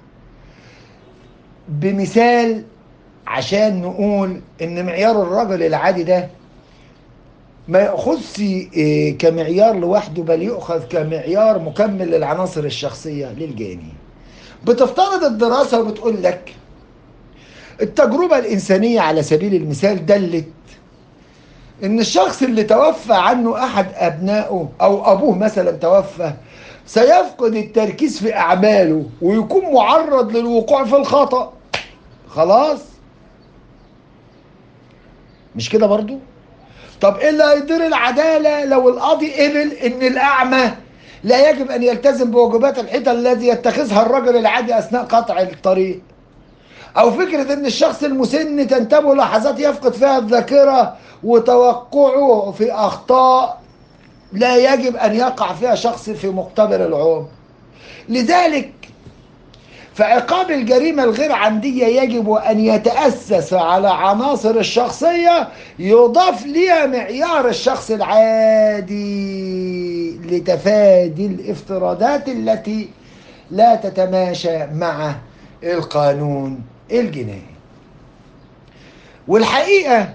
بمثال عشان نقول ان معيار الرجل العادي ده ما يأخذش كمعيار لوحده، بل يؤخذ كمعيار مكمل للعناصر الشخصية للجاني. بتفترض الدراسة وبتقول لك التجربة الإنسانية على سبيل المثال دلت إن الشخص اللي توفى عنه أحد أبنائه أو أبوه مثلا توفى سيفقد التركيز في أعماله ويكون معرض للوقوع في الخطأ، خلاص. مش كده برضو؟ طب إيه اللي هيدير العدالة لو القاضي قبل إن الأعمى لا يجب أن يلتزم بواجبات الحيطة التي يتخذها الرجل العادي أثناء قطع الطريق؟ أو فكرة إن الشخص المسن تنتابه لحظات يفقد فيها الذاكرة وتوقعه في أخطاء لا يجب أن يقع فيها شخص في مقتبل العمر. لذلك فعقاب الجريمة الغير عمدية يجب أن يتأسس على عناصر الشخصية يضاف لها معيار الشخص العادي لتفادي الافتراضات التي لا تتماشى مع القانون الجنائي. والحقيقة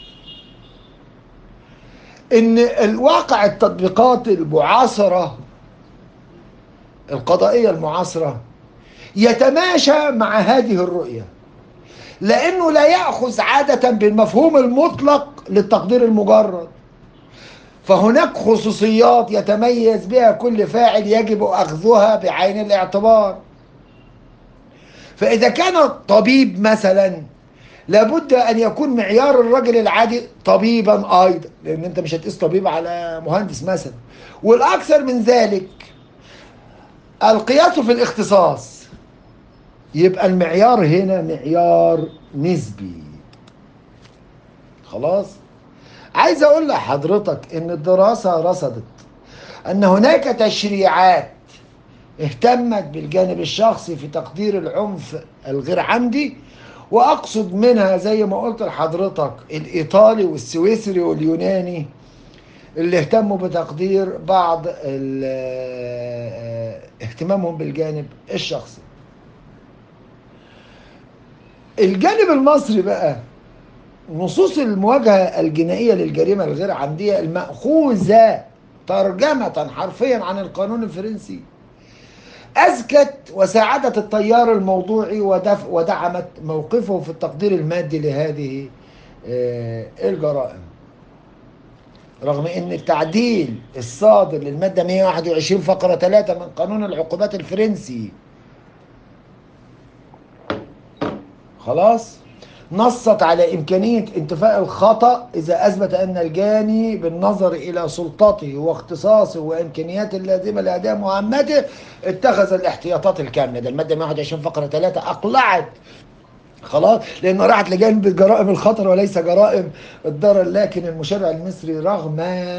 ان الواقع التطبيقات المعاصرة القضائية المعاصرة يتماشى مع هذه الرؤية، لأنه لا يأخذ عادة بالمفهوم المطلق للتقدير المجرد، فهناك خصوصيات يتميز بها كل فاعل يجب أخذها بعين الاعتبار. فإذا كان الطبيب مثلا لابد أن يكون معيار الرجل العادي طبيبا أيضا، لأن أنت مش هتقيس طبيب على مهندس مثلا. والأكثر من ذلك القياس في الاختصاص، يبقى المعيار هنا معيار نسبي، خلاص. عايز اقول لحضرتك ان الدراسة رصدت أن هناك تشريعات اهتمت بالجانب الشخصي في تقدير العنف الغير عمدي، وأقصد منها زي ما قلت لحضرتك الإيطالي والسويسري واليوناني اللي اهتموا بتقدير بعض اهتمامهم بالجانب الشخصي. الجانب المصري بقى، نصوص المواجهة الجنائية للجريمة الغير عمدية المأخوذة ترجمة حرفيا عن القانون الفرنسي أزكت وساعدت التيار الموضوعي ودعمت موقفه في التقدير المادي لهذه الجرائم، رغم أن التعديل الصادر للمادة 121 فقرة 3 من قانون العقوبات الفرنسي خلاص نصت على إمكانية انتفاء الخطأ إذا أثبت أن الجاني بالنظر إلى سلطته واختصاصه وإمكانياته اللازمة لأداء مهمته اتخذ الاحتياطات الكاملة. ده المادة 121 فقرة 3 أقلعت خلاص، لأنه راحت لجانب جرائم الخطر وليس جرائم الضرر. لكن المشرع المصري رغم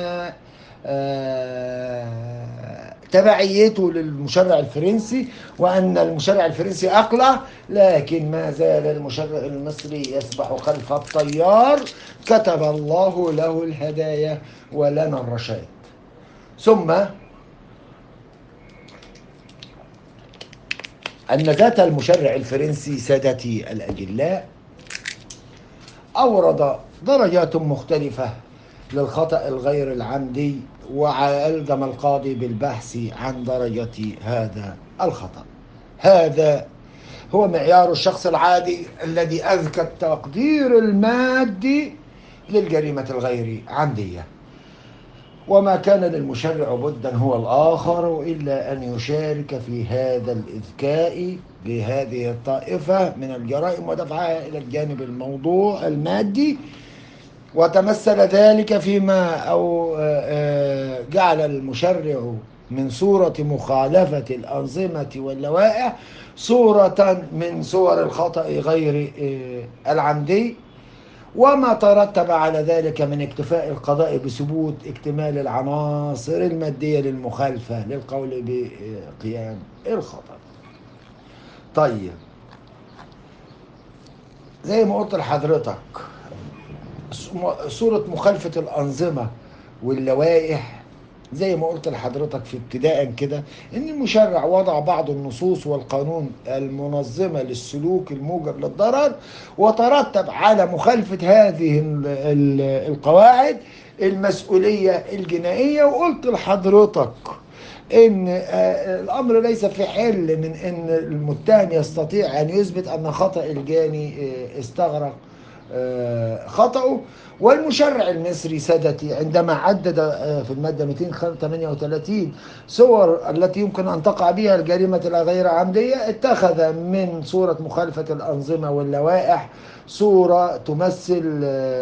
تبعيته للمشرع الفرنسي وأن المشرع الفرنسي أقلع، لكن ما زال المشرع المصري يسبح خلف التيار. كتب الله له الهدايا ولنا الرشاد. ثم أن ذات المشرع الفرنسي سادتي الأجلاء أورد درجات مختلفة للخطأ الغير العمدي، وألزم القاضي بالبحث عن درجة هذا الخطأ. هذا هو معيار الشخص العادي الذي أذكى التقدير المادي للجريمة الغير عمدية، وما كان للمشرع بدا هو الآخر إلا أن يشارك في هذا الإذكاء بهذه الطائفة من الجرائم ودفعها إلى الجانب الموضوع المادي. وتمثل ذلك فيما جعل المشرع من صورة مخالفة الأنظمة واللوائح صورة من صور الخطأ غير العمدي، وما ترتب على ذلك من اكتفاء القضاء بثبوت اكتمال العناصر المادية للمخالفة للقول بقيام الخطأ. طيب، زي ما قلت لحضرتك صورة مخالفة الأنظمة واللوائح، زي ما قلت لحضرتك في ابتداء كده ان المشرع وضع بعض النصوص والقانون المنظمة للسلوك الموجب للضرر، وترتب على مخالفة هذه القواعد المسؤولية الجنائية. وقلت لحضرتك ان الامر ليس في حل من ان المتهم يستطيع ان يثبت ان خطأ الجاني استغرق خطأه. والمشرع المصري سادتي عندما عدد في المادة 238 صور التي يمكن أن تقع بها الجريمة الغير عمدية، اتخذ من صورة مخالفة الأنظمة واللوائح صورة تمثل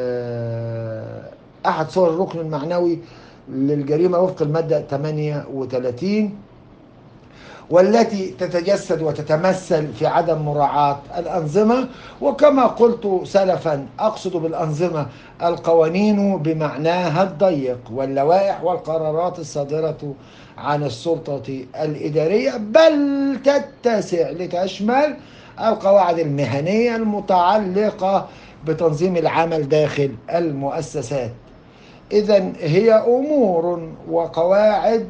أحد صور الركن المعنوي للجريمة وفق المادة 38، والتي تتجسد وتتمثل في عدم مراعاة الأنظمة. وكما قلت سلفا أقصد بالأنظمة القوانين بمعناها الضيق، واللوائح والقرارات الصادرة عن السلطة الإدارية، بل تتسع لتشمل القواعد المهنية المتعلقة بتنظيم العمل داخل المؤسسات. إذن هي أمور وقواعد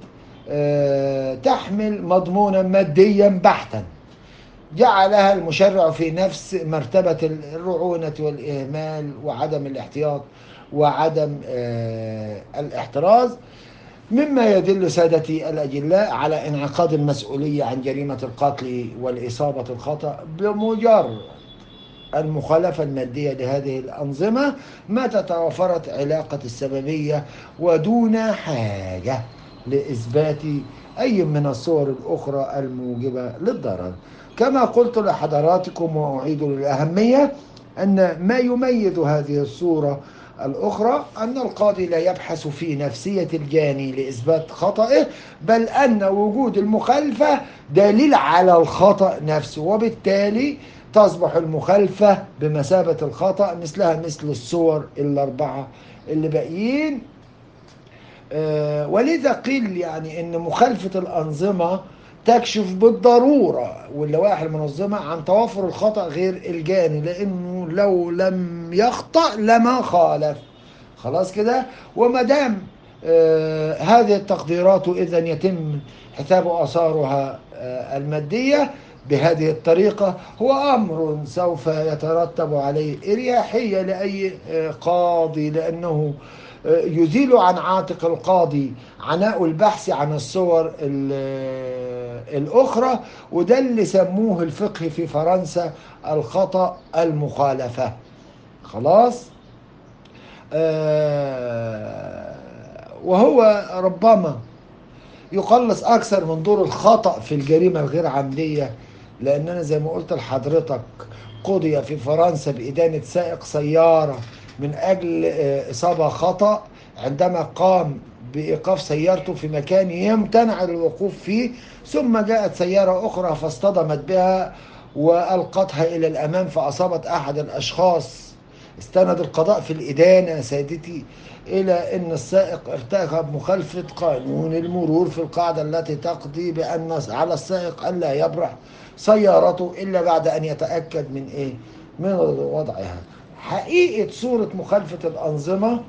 تحمل مضمونا ماديا بحتا جعلها المشرع في نفس مرتبة الرعونة والإهمال وعدم الاحتياط وعدم الاحتراز، مما يدل سادتي الأجلاء على انعقاد المسؤولية عن جريمة القتل والإصابة الخطأ بمجرد المخالفة المادية لهذه الأنظمة متى توفرت علاقة السببية ودون حاجة لإثبات أي من الصور الأخرى الموجبة للضرر. كما قلت لحضراتكم وأعيد للأهمية أن ما يميز هذه الصورة الأخرى أن القاضي لا يبحث في نفسية الجاني لإثبات خطئه، بل أن وجود المخالفة دليل على الخطأ نفسه، وبالتالي تصبح المخالفة بمثابة الخطأ مثلها مثل الصور الأربعة اللي باقيين. ولذا قيل يعني ان مخالفة الانظمة تكشف بالضرورة واللوائح المنظمة عن توافر الخطأ غير الجاني، لانه لو لم يخطأ لما خالف. خلاص كده. وما دام هذه التقديرات اذا يتم حساب اثارها المادية بهذه الطريقة، هو امر سوف يترتب عليه اريحية لاي قاضي، لانه يزيل عن عاتق القاضي عناء البحث عن الصور الأخرى. وده اللي سموه الفقه في فرنسا الخطأ المخالفة. خلاص. وهو ربما يقلص أكثر من دور الخطأ في الجريمة الغير عمدية، لأننا زي ما قلت لحضرتك قضي في فرنسا بإدانة سائق سيارة من أجل إصابة خطأ عندما قام بإيقاف سيارته في مكان يمتنع الوقوف فيه، ثم جاءت سيارة أخرى فاصطدمت بها وألقتها إلى الأمام فأصابت أحد الأشخاص. استند القضاء في الإدانة سيدتي إلى أن السائق ارتكب مخالفة قانون المرور في القاعدة التي تقضي بأن على السائق ألا يبرح سيارته إلا بعد أن يتأكد من إيه؟ من وضعها. حقيقة صورة مخالفة الأنظمة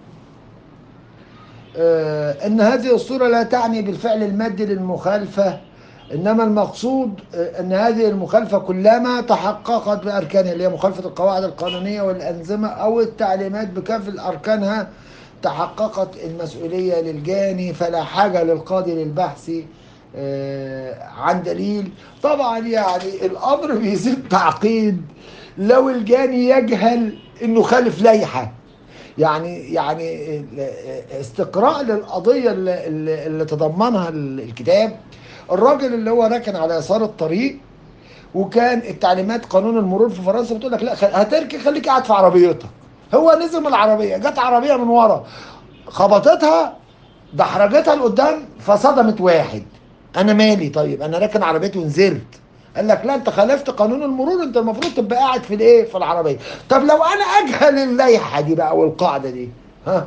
أن هذه الصورة لا تعني بالفعل المادي للمخالفة، إنما المقصود أن هذه المخالفة كلما تحققت بأركانها، اللي هي مخالفة القواعد القانونية والأنظمة أو التعليمات بكافة أركانها، تحققت المسؤولية للجاني، فلا حاجة للقاضي للبحث عن دليل. طبعا يعني الأمر بيزيد تعقيد لو الجاني يجهل إنه خالف لائحة. يعني استقراء للقضية اللي تضمنها الكتاب، الراجل اللي هو راكن على يسار الطريق، وكان التعليمات قانون المرور في فرنسا بتقول لك لا هتركن خليك قاعد في عربيتك. هو نزل من العربية، جت عربية من ورا خبطتها دحرجتها لقدام فصدمت واحد. انا مالي؟ طيب انا راكن عربيتي ونزلت. قال لك لا انت خالفت قانون المرور، انت المفروض تبقى قاعد في الايه، في العربيه. طب لو انا اجهل اللائحه دي بقى والقاعده دي، ها،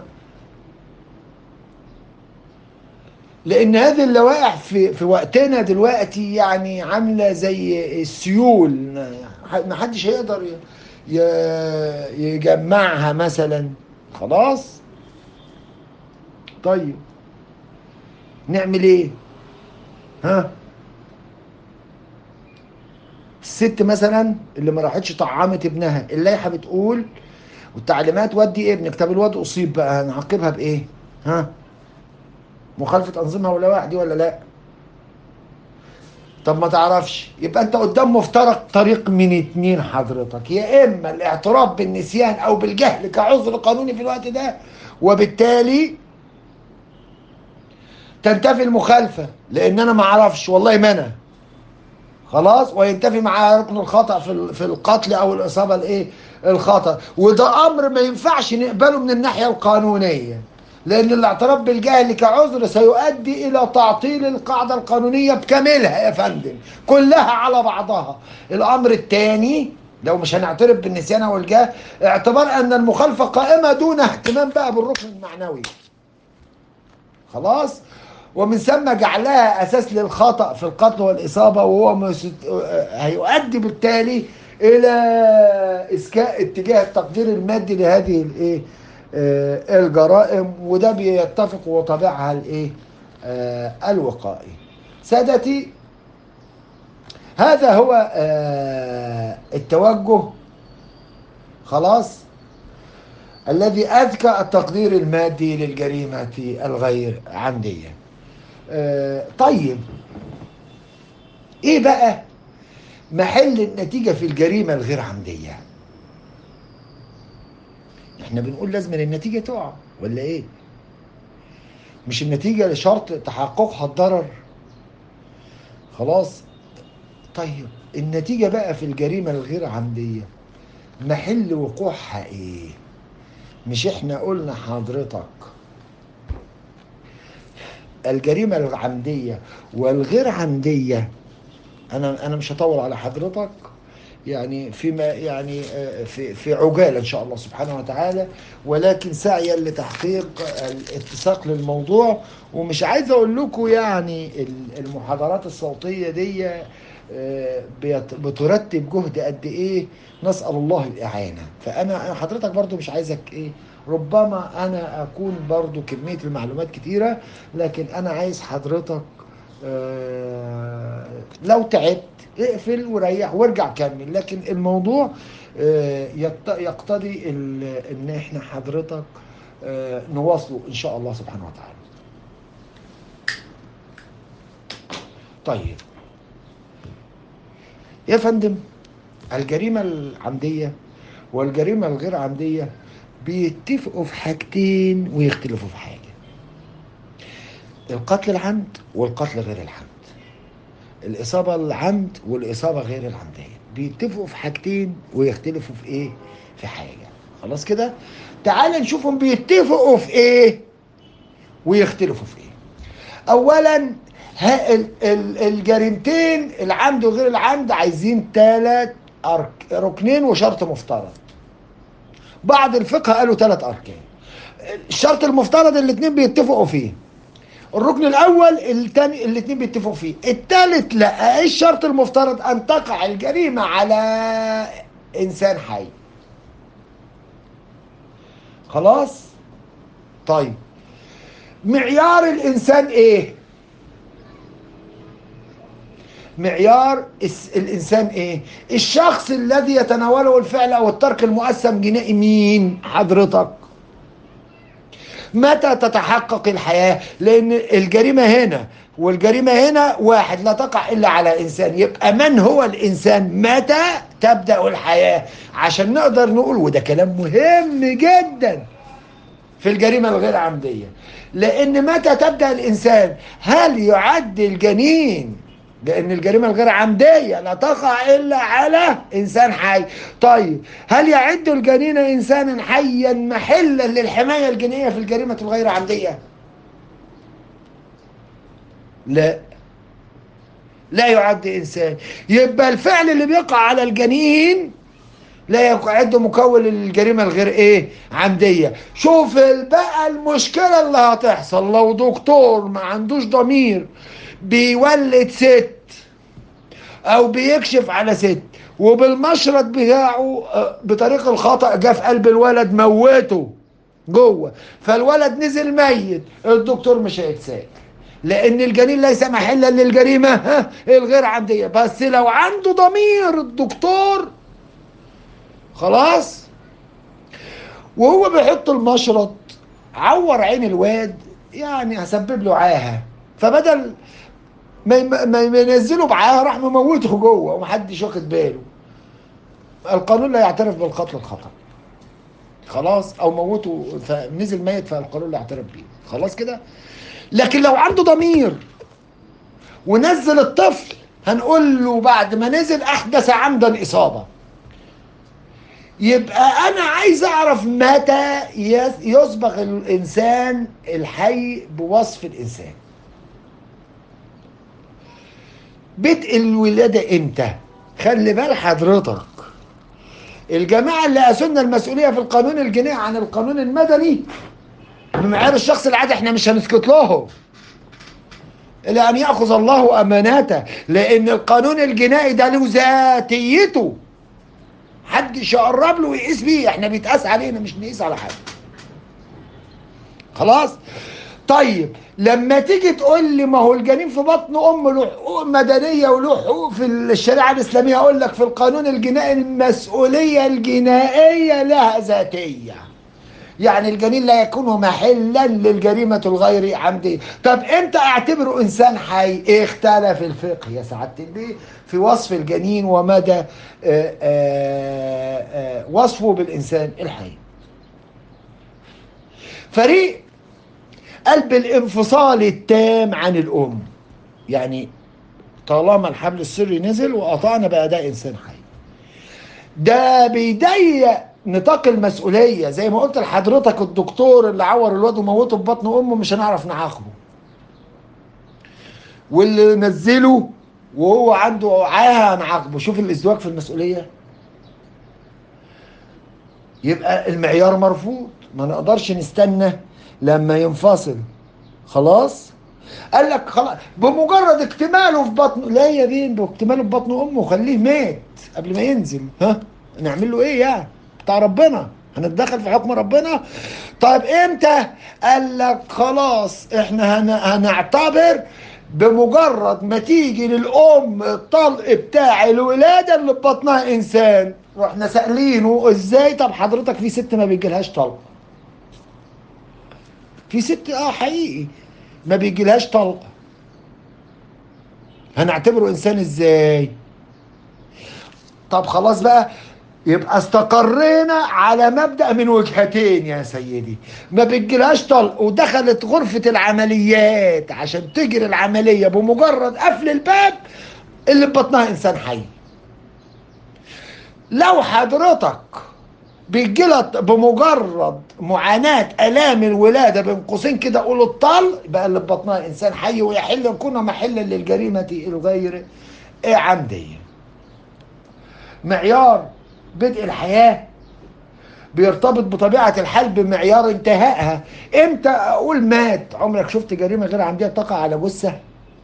لان هذه اللوائح في وقتنا دلوقتي يعني عامله زي السيول، ما حدش هيقدر يجمعها مثلا. خلاص. طيب نعمل ايه؟ ها، الست مثلا اللي ما راحتش طعمت ابنها، اللائحه بتقول والتعليمات ودي ابنك، طب الواد اصيب بقى هنعاقبها بايه؟ ها، مخالفه انظمه ولوائح دي ولا لا؟ طب ما تعرفش، يبقى انت قدام مفترق طريق من اتنين حضرتك، يا اما الاعتراف بالنسيان او بالجهل كعذر قانوني في الوقت ده، وبالتالي تنتفي المخالفه لان انا ما اعرفش والله ما انا. خلاص. وينتفي معاه ركن الخطأ في القتل او الاصابه الايه، الخطأ. وده امر ما ينفعش نقبله من الناحيه القانونيه، لان الاعتراف بالجهل كعذر سيؤدي الى تعطيل القاعده القانونيه بكاملها يا فندم، كلها على بعضها. الامر الثاني لو مش هنعترف بالنسيان او الجهل، اعتبار ان المخالفه قائمه دون اهتمام بقى بالركن المعنوي. خلاص. ومن ثم جعلها اساس للخطأ في القتل والاصابه، وهو هيؤدي بالتالي الى اسكاء اتجاه التقدير المادي لهذه الايه، الجرائم، وده بيتفق وطابعها الايه، الوقائي. سادتي، هذا هو التوجه. خلاص. الذي اذكى التقدير المادي للجريمه الغير عمديه. طيب ايه بقى محل النتيجة في الجريمة الغير عمدية؟ احنا بنقول لازم النتيجة تقع ولا ايه؟ مش النتيجة لشرط تحققها الضرر؟ خلاص. طيب النتيجة بقى في الجريمة الغير عمدية محل وقوعها ايه؟ مش احنا قلنا حضرتك الجريمة العمدية والغير عمدية، انا مش هطول على حضرتك، يعني فيما يعني في عجالة إن شاء الله سبحانه وتعالى، ولكن سعيا لتحقيق الاتساق للموضوع. ومش عايز أقول لكم يعني المحاضرات الصوتية دي بترتب جهد قد إيه، نسأل الله الإعانة. فأنا حضرتك برضو مش عايزك إيه، ربما أنا أكون برضو كمية المعلومات كتيرة، لكن أنا عايز حضرتك لو تعبت اقفل وريح وارجع كمل، لكن الموضوع يقتضي ان احنا حضرتك نواصله ان شاء الله سبحانه وتعالى. طيب يا فندم، الجريمة العمدية والجريمة الغير عمدية بيتفقوا في حاجتين ويختلفوا في حاجة: القتل العمد والقتل غير العمد، الإصابة العمد والإصابة غير العمدية. بيتفقوا في حاجتين ويختلفوا في إيه؟ في حاجة. خلاص كده؟ تعال نشوفهم بيتفقوا في إيه ويختلفوا في إيه. أولا الجريمتين العمد وغير العمد عايزين 3 ركنين وشرط مفترض. بعض الفقه قالوا 3 أركان. الشرط المفترض الاتنين بيتفقوا فيه، الركن الاول الثاني الاثنين بيتفقوا فيه، الثالث لا. ايه الشرط المفترض؟ ان تقع الجريمه على انسان حي. خلاص؟ طيب معيار الانسان ايه؟ معيار الانسان ايه؟ الشخص الذي يتناوله الفعل او الترك المؤثم جنائي مين حضرتك؟ متى تتحقق الحياة؟ لأن الجريمة هنا والجريمة هنا واحد، لا تقع إلا على إنسان. يبقى من هو الإنسان؟ متى تبدأ الحياة؟ عشان نقدر نقول، وده كلام مهم جدا في الجريمة الغير عمدية، لأن متى تبدأ الإنسان؟ هل يعد الجنين؟ لأن الجريمة الغير عمدية لا تقع إلا على إنسان حي. طيب هل يعد الجنين إنسانا حيا محلا للحماية الجنائية في الجريمة الغير عمدية؟ لا، لا يعد إنسان. يبقى الفعل اللي بيقع على الجنين لا يعد مكون للجريمة الغير ايه عمدية. شوف بقى المشكلة اللي هتحصل لو دكتور ما عندوش ضمير بيولد ست او بيكشف على ست وبالمشرط بتاعه بطريق الخطأ جه في قلب الولد موته جوه، فالولد نزل ميت، الدكتور مش هيتساءل لان الجنين ليس محلا للجريمة الغير عمدية. بس لو عنده ضمير الدكتور خلاص، وهو بيحط المشرط عور عين الواد، يعني هسبب له عاهة، فبدل ما ينزله بعاهة راح مموته جوه ومحدش واخد باله. القانون لا يعترف بالقتل الخطأ، خلاص، او موته فنزل ميت فالقانون لا يعترف بيه، خلاص كده. لكن لو عنده ضمير ونزل الطفل هنقول له بعد ما نزل احدث عمدا اصابة. يبقى انا عايز اعرف متى يصبغ الانسان الحي بوصف الانسان. بدء الولادة امتى؟ خلي بال حضرتك، الجماعة اللي قاسوا المسؤولية في القانون الجنائي عن القانون المدني بمعيار الشخص العادي احنا مش هنسكت لهم إلى أن يأخذ الله أماناته، لأن القانون الجنائي ده له ذاتيته، حدش يقرب له ويقيس بيه، احنا بيتقاس علينا مش نقيس على حد. خلاص؟ طيب لما تيجي تقول لي ما هو الجنين في بطن امه له حقوق مدنيه وله حقوق في الشريعه الاسلاميه، اقول لك في القانون الجنائي المسؤوليه الجنائيه لها ذاتيه، يعني الجنين لا يكون محلا للجريمه الغير عمديه. طب امتى اعتبره انسان حي؟ اختلف الفقه يا سعاده البيه في وصف الجنين ومدى وصفه بالانسان الحي. فريق قال بالانفصال التام عن الام، يعني طالما الحبل السري نزل وقطعنا بقى ده انسان حي. ده بيضيق نطاق المسؤوليه، زي ما قلت لحضرتك الدكتور اللي عور الواد وموته في بطن امه مش هنعرف نعاقبه، واللي نزله وهو عنده عاهه هنعاقبه. شوف الازدواج في المسؤوليه. يبقى المعيار مرفوض، ما نقدرش نستنى لما ينفصل. خلاص. قال لك خلاص بمجرد اكتماله في بطنه، لا يا بين باكتماله في بطن امه خليه مات قبل ما ينزل، ها نعمل له ايه يعني؟ بتاع ربنا، هنتدخل في حكم ربنا؟ طيب امتى؟ قال لك خلاص احنا هنعتبر بمجرد ما تيجي للام الطلق بتاع الولاده اللي في بطنها انسان. رحنا سالينه ازاي؟ طب حضرتك في ست ما بيجيلهاش طلق، في ست حقيقي ما بيجيلهاش طلق، هنعتبره انسان ازاي؟ طب خلاص بقى، يبقى استقرينا على مبدأ من وجهتين يا سيدي. ما بتجيلهاش طلق ودخلت غرفة العمليات عشان تجري العملية بمجرد قفل الباب، اللي ببطنها انسان حي. لو حضرتك بيجيلها بمجرد معاناة آلام الولادة بين قوسين كده قول الطلق، يبقى اللي ببطنها انسان حي ويحل يكون محلا للجريمة الغير عمدية. معيار بدء الحياة بيرتبط بطبيعة الحال بمعيار انتهائها. امتى اقول مات؟ عمرك شفت جريمة غير عمدية تقع على جثة؟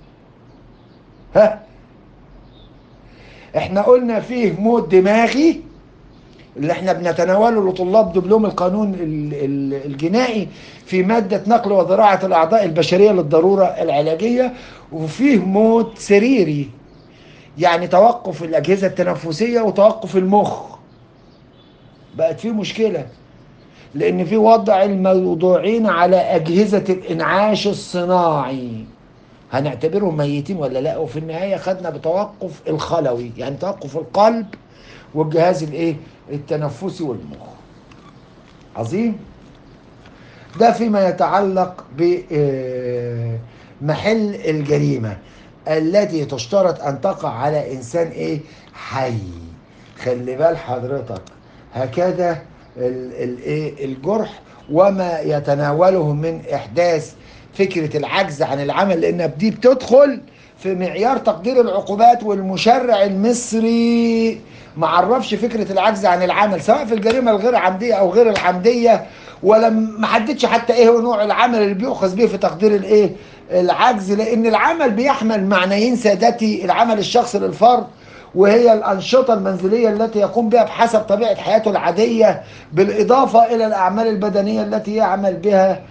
ها، احنا قلنا فيه موت دماغي اللي احنا بنتناوله لطلاب دبلوم القانون الجنائي في مادة نقل وزراعة الأعضاء البشرية للضرورة العلاجية، وفيه موت سريري يعني توقف الأجهزة التنفسية وتوقف المخ. بقت فيه مشكلة لأن في وضع الموضوعين على أجهزة الإنعاش الصناعي، هنعتبرهم ميتين ولا لا؟ وفي النهاية خدنا بتوقف الخلوي يعني توقف القلب والجهاز التنفسي والمخ. عظيم. ده فيما يتعلق بمحل الجريمة التي تشترط أن تقع على إنسان حي. خلي بال حضرتك، هكذا الجرح وما يتناوله من إحداث فكرة العجز عن العمل، لأن دي بتدخل في معيار تقدير العقوبات، والمشرع المصري ما عرفش فكرة العجز عن العمل سواء في الجريمة الغير عمدية أو غير العمدية، ولا ما حددش حتى ايه هو نوع العمل اللي بيؤخذ به في تقدير العجز. لان العمل بيحمل معنيين سادتي: العمل الشخصي للفرد، وهي الأنشطة المنزلية التي يقوم بها بحسب طبيعة حياته العادية، بالإضافة إلى الأعمال البدنية التي يعمل بها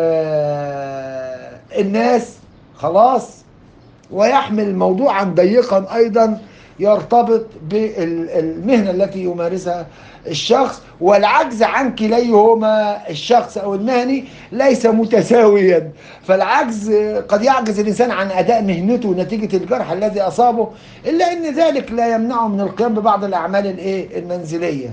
الناس. خلاص. ويحمل موضوعا ضيقا أيضا يرتبط بالمهنة التي يمارسها الشخص، والعجز عن كليهما الشخص أو المهني ليس متساويا. فالعجز قد يعجز الإنسان عن أداء مهنته نتيجة الجرح الذي أصابه، إلا أن ذلك لا يمنعه من القيام ببعض الأعمال المنزلية.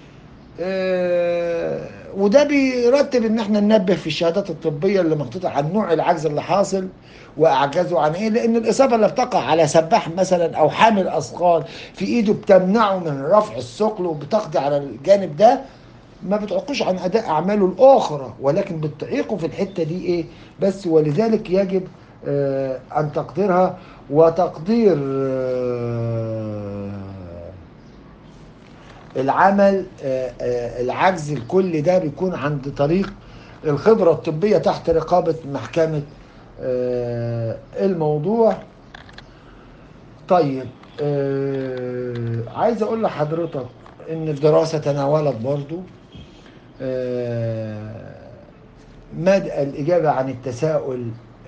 وده بيرتب ان احنا ننبه في الشهادات الطبية اللي مخطوطة عن نوع العجز اللي حاصل واعجازه عن ايه، لان الاصابة اللي بتقع على سباح مثلا او حامل اثقال في ايده بتمنعه من رفع الثقل وبتقضي على الجانب ده، ما بتعوقش عن اداء اعماله الاخرى، ولكن بتعيقه في الحتة دي بس. ولذلك يجب ان تقديرها وتقدير العمل العجز الكلي ده بيكون عند طريق الخبرة الطبية تحت رقابة محكمة الموضوع. طيب عايز اقول لحضرتك ان الدراسة تناولت برضو مدى الإجابة عن التساؤل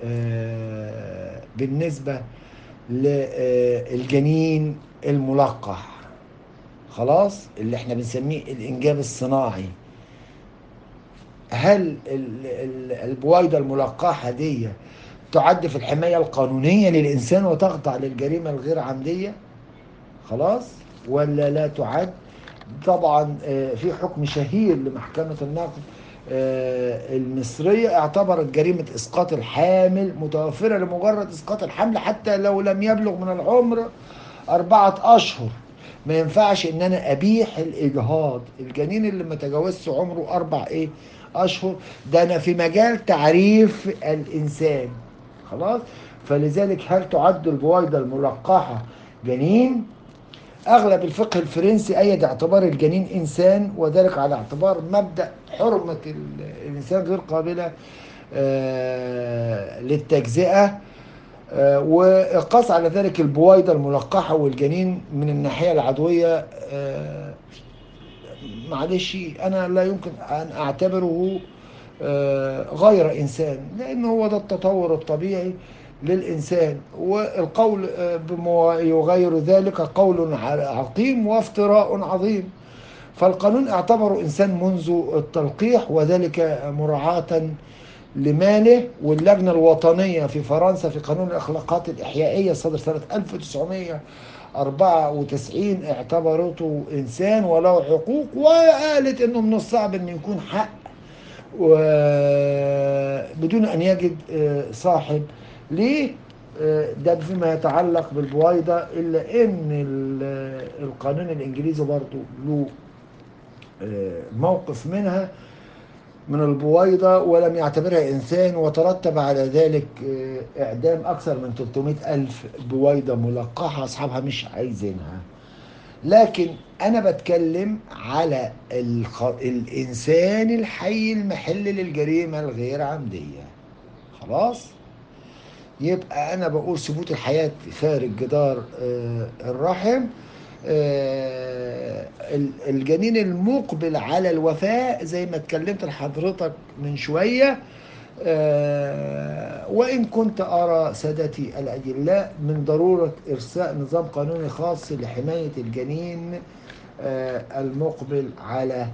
بالنسبة للجنين الملقح، خلاص، اللي احنا بنسميه الإنجاب الصناعي. هل البويضة الملقحة دي تعد في الحماية القانونية للإنسان وتخضع للجريمة الغير عمدية؟ خلاص، ولا لا تعد؟ طبعا في حكم شهير لمحكمة النقد المصرية اعتبرت جريمة إسقاط الحامل متوفرة لمجرد إسقاط الحمل حتى لو لم يبلغ من العمر 4 أشهر. ما ينفعش ان انا ابيح الاجهاض الجنين اللي ما تجاوزش عمره 4 اشهر. ده انا في مجال تعريف الانسان. خلاص. فلذلك هل تعد البويضة الملقحة جنين؟ أغلب الفقه الفرنسي أيد اعتبار الجنين إنسان، وذلك على اعتبار مبدأ حرمة الإنسان غير قابلة للتجزئة، وقاس على ذلك البويضة الملقحة والجنين من الناحية العضوية. معلش أنا لا يمكن أن أعتبره غير إنسان، لأنه هو ده التطور الطبيعي للإنسان، والقول بما يغير ذلك قول عقيم وافتراء عظيم. فالقانون اعتبره إنسان منذ التلقيح، وذلك مراعاة لماله. واللجنة الوطنية في فرنسا في قانون الأخلاقات الإحيائية الصادر سنة 1994 اعتبرته إنسان وله حقوق، وقالت إنه من الصعب إنه يكون حق بدون أن يجد صاحب ليه. ده فيما يتعلق بالبويضة، إلا إن القانون الإنجليزي برضو له موقف منها من البويضة، ولم يعتبرها إنسان، وترتب على ذلك إعدام أكثر من 300 ألف بويضة ملقحة أصحابها مش عايزينها. لكن أنا بتكلم على الإنسان الحي المحل للجريمة الغير عمدية. خلاص، يبقى أنا بقول ثبوت الحياة خارج جدار الرحم، الجنين المقبل على الوفاة زي ما اتكلمت لحضرتك من شوية. وإن كنت أرى سادتي الأجلاء من ضرورة إرساء نظام قانوني خاص لحماية الجنين المقبل على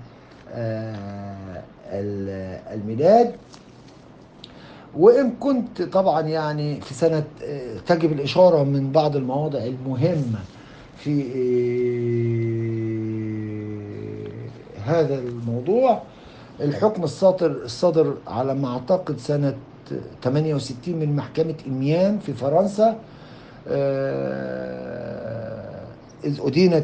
الميلاد. وإن كنت طبعا يعني في سنة تجب الإشارة من بعض المواضع المهمة في هذا الموضوع. الحكم الصادر على ما أعتقد سنة 68 من محكمة إميان في فرنسا، إذ أدينت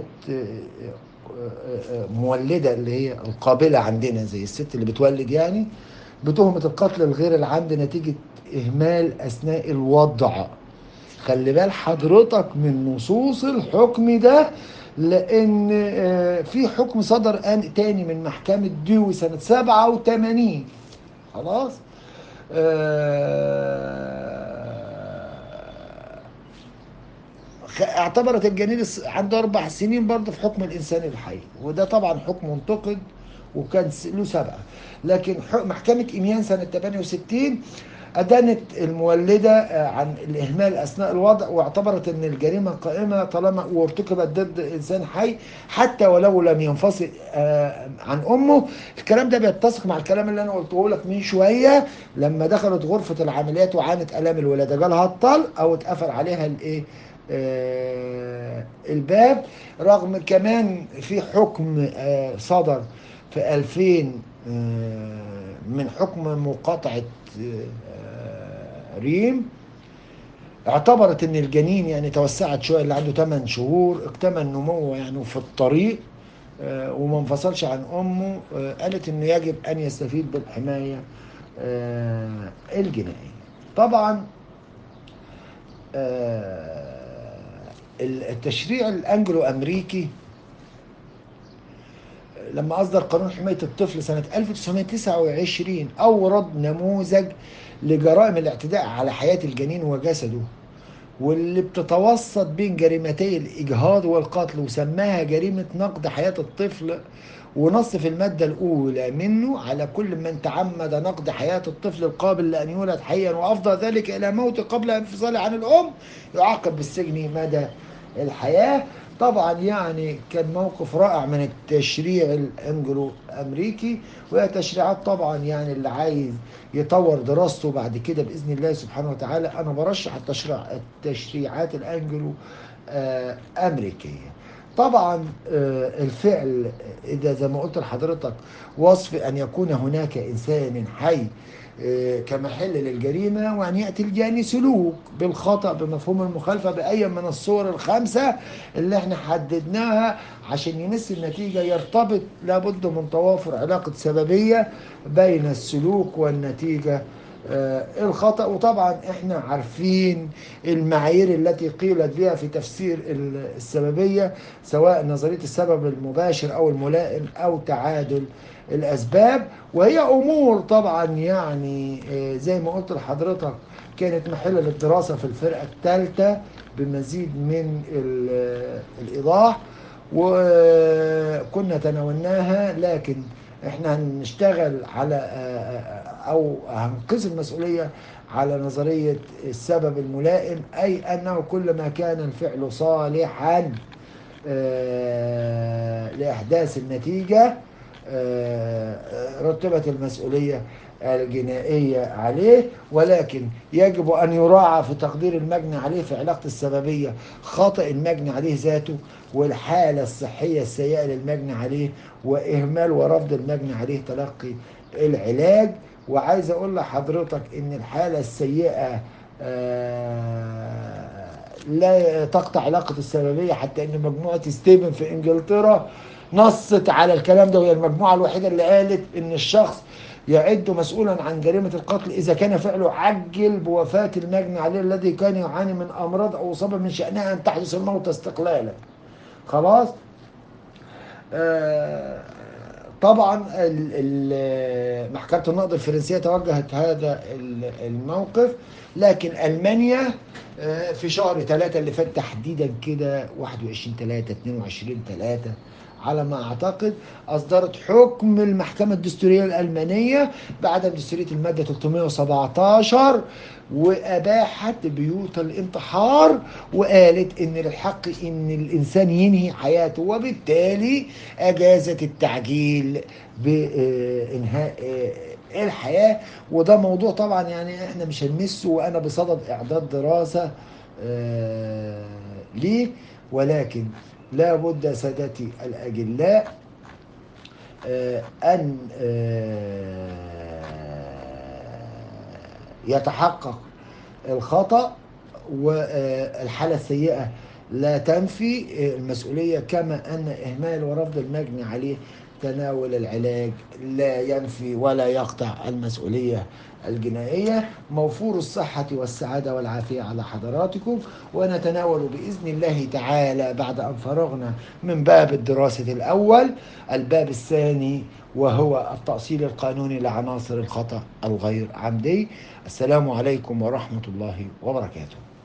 مولدة اللي هي القابلة عندنا زي الست اللي بتولد يعني بتهمة القتل الغير العمد نتيجة إهمال أثناء الوضع. خلي بال حضرتك من نصوص الحكم ده، لأن في حكم صدر تاني من محكمة ديوي سنة 87. خلاص، اعتبرت الجنين عنده 4 سنين برضه في حكم الإنسان الحي، وده طبعا حكم منتقد وكان له سبقة. لكن محكمة إميان سنة 68 أدانت المولدة عن الإهمال أثناء الوضع، واعتبرت أن الجريمة قائمة طالما وارتكبت ضد إنسان حي حتى ولو لم ينفصل عن أمه. الكلام ده بيتسق مع الكلام اللي أنا قلته لك من شوية، لما دخلت غرفة العمليات وعانت آلام الولادة جالها الطلق أو اتقفل عليها الإيه الباب. رغم كمان في حكم صدر في 2000 من حكم مقاطعة ريم، اعتبرت ان الجنين يعني توسعت شويه، اللي عنده 8 شهور اكتمل نموه يعني في الطريق وما انفصلش عن امه. قالت انه يجب ان يستفيد بالحمايه الجنائيه. طبعا التشريع الانجلو امريكي لما أصدر قانون حماية الطفل سنة 1929 أورد نموذج لجرائم الاعتداء على حياة الجنين وجسده، واللي بتتوسط بين جريمتي الإجهاض والقتل، وسماها جريمة نقض حياة الطفل. ونص في المادة الأولى منه على كل من تعمد نقض حياة الطفل القابل لأن يولد حيا وأفضى ذلك إلى موته قبل انفصاله عن الأم يعاقب بالسجن مدى الحياة. طبعا يعني كان موقف رائع من التشريع الانجلو امريكي، وهي تشريعات طبعا يعني اللي عايز يطور دراسته بعد كده باذن الله سبحانه وتعالى. انا برشح التشريعات الانجلو امريكيه. طبعا الفعل اذا زي ما قلت لحضرتك وصف ان يكون هناك انسان حي كمحل للجريمة، وأن يأتي الجاني سلوك بالخطأ بمفهوم المخالفة بأي من الصور الخمسة اللي احنا حددناها. عشان يمس النتيجة يرتبط لابد من توافر علاقة سببية بين السلوك والنتيجة الخطأ. وطبعا احنا عارفين المعايير التي قيلت بها في تفسير السببية، سواء نظرية السبب المباشر أو الملائم أو تعادل الأسباب، وهي أمور طبعا يعني زي ما قلت لحضرتك كانت محل للدراسة في الفرقة الثالثة بمزيد من الإيضاح، وكنا تناولناها. لكن احنا هنشتغل على او هنقيس المسؤولية على نظرية السبب الملائم، اي انه كلما كان الفعل صالحا لإحداث النتيجة رتبت المسؤولية الجنائية عليه. ولكن يجب أن يراعى في تقدير المجني عليه في علاقة السببية خطأ المجني عليه ذاته، والحالة الصحية السيئة للمجني عليه، وإهمال ورفض المجني عليه تلقي العلاج. وعايز أقول لحضرتك إن الحالة السيئة لا تقطع علاقة السببية، حتى ان مجموعة ستيفن في انجلترا نصت على الكلام ده، وهي المجموعة الوحيدة اللي قالت ان الشخص يعد مسؤولا عن جريمة القتل إذا كان فعله عجل بوفاة المجني عليه الذي كان يعاني من أمراض أو إصابة من شأنها أن تحدث الموت استقلالا. خلاص. طبعا محكمة النقض الفرنسية توجهت هذا الموقف، لكن ألمانيا في شهر 3 اللي فات تحديدا كده 21/3 22/3 على ما أعتقد أصدرت حكم المحكمة الدستورية الألمانية بعد دستورية المادة 317، وأباحت بيوت الانتحار، وقالت إن للحق إن الإنسان ينهي حياته، وبالتالي أجازت التعجيل بإنهاء الحياة. وده موضوع طبعا يعني احنا مش هنمسه، وأنا بصدد إعداد دراسة ليه. ولكن لا بد سادتي الأجلاء أن يتحقق الخطأ، والحالة السيئة لا تنفي المسؤولية، كما أن إهمال ورفض المجني عليه تناول العلاج لا ينفي ولا يقطع المسؤولية الجنائية. موفور الصحة والسعادة والعافية على حضراتكم، ونتناول بإذن الله تعالى بعد أن فرغنا من باب الدراسة الأول الباب الثاني، وهو التأصيل القانوني لعناصر الخطأ الغير عمدي. السلام عليكم ورحمة الله وبركاته.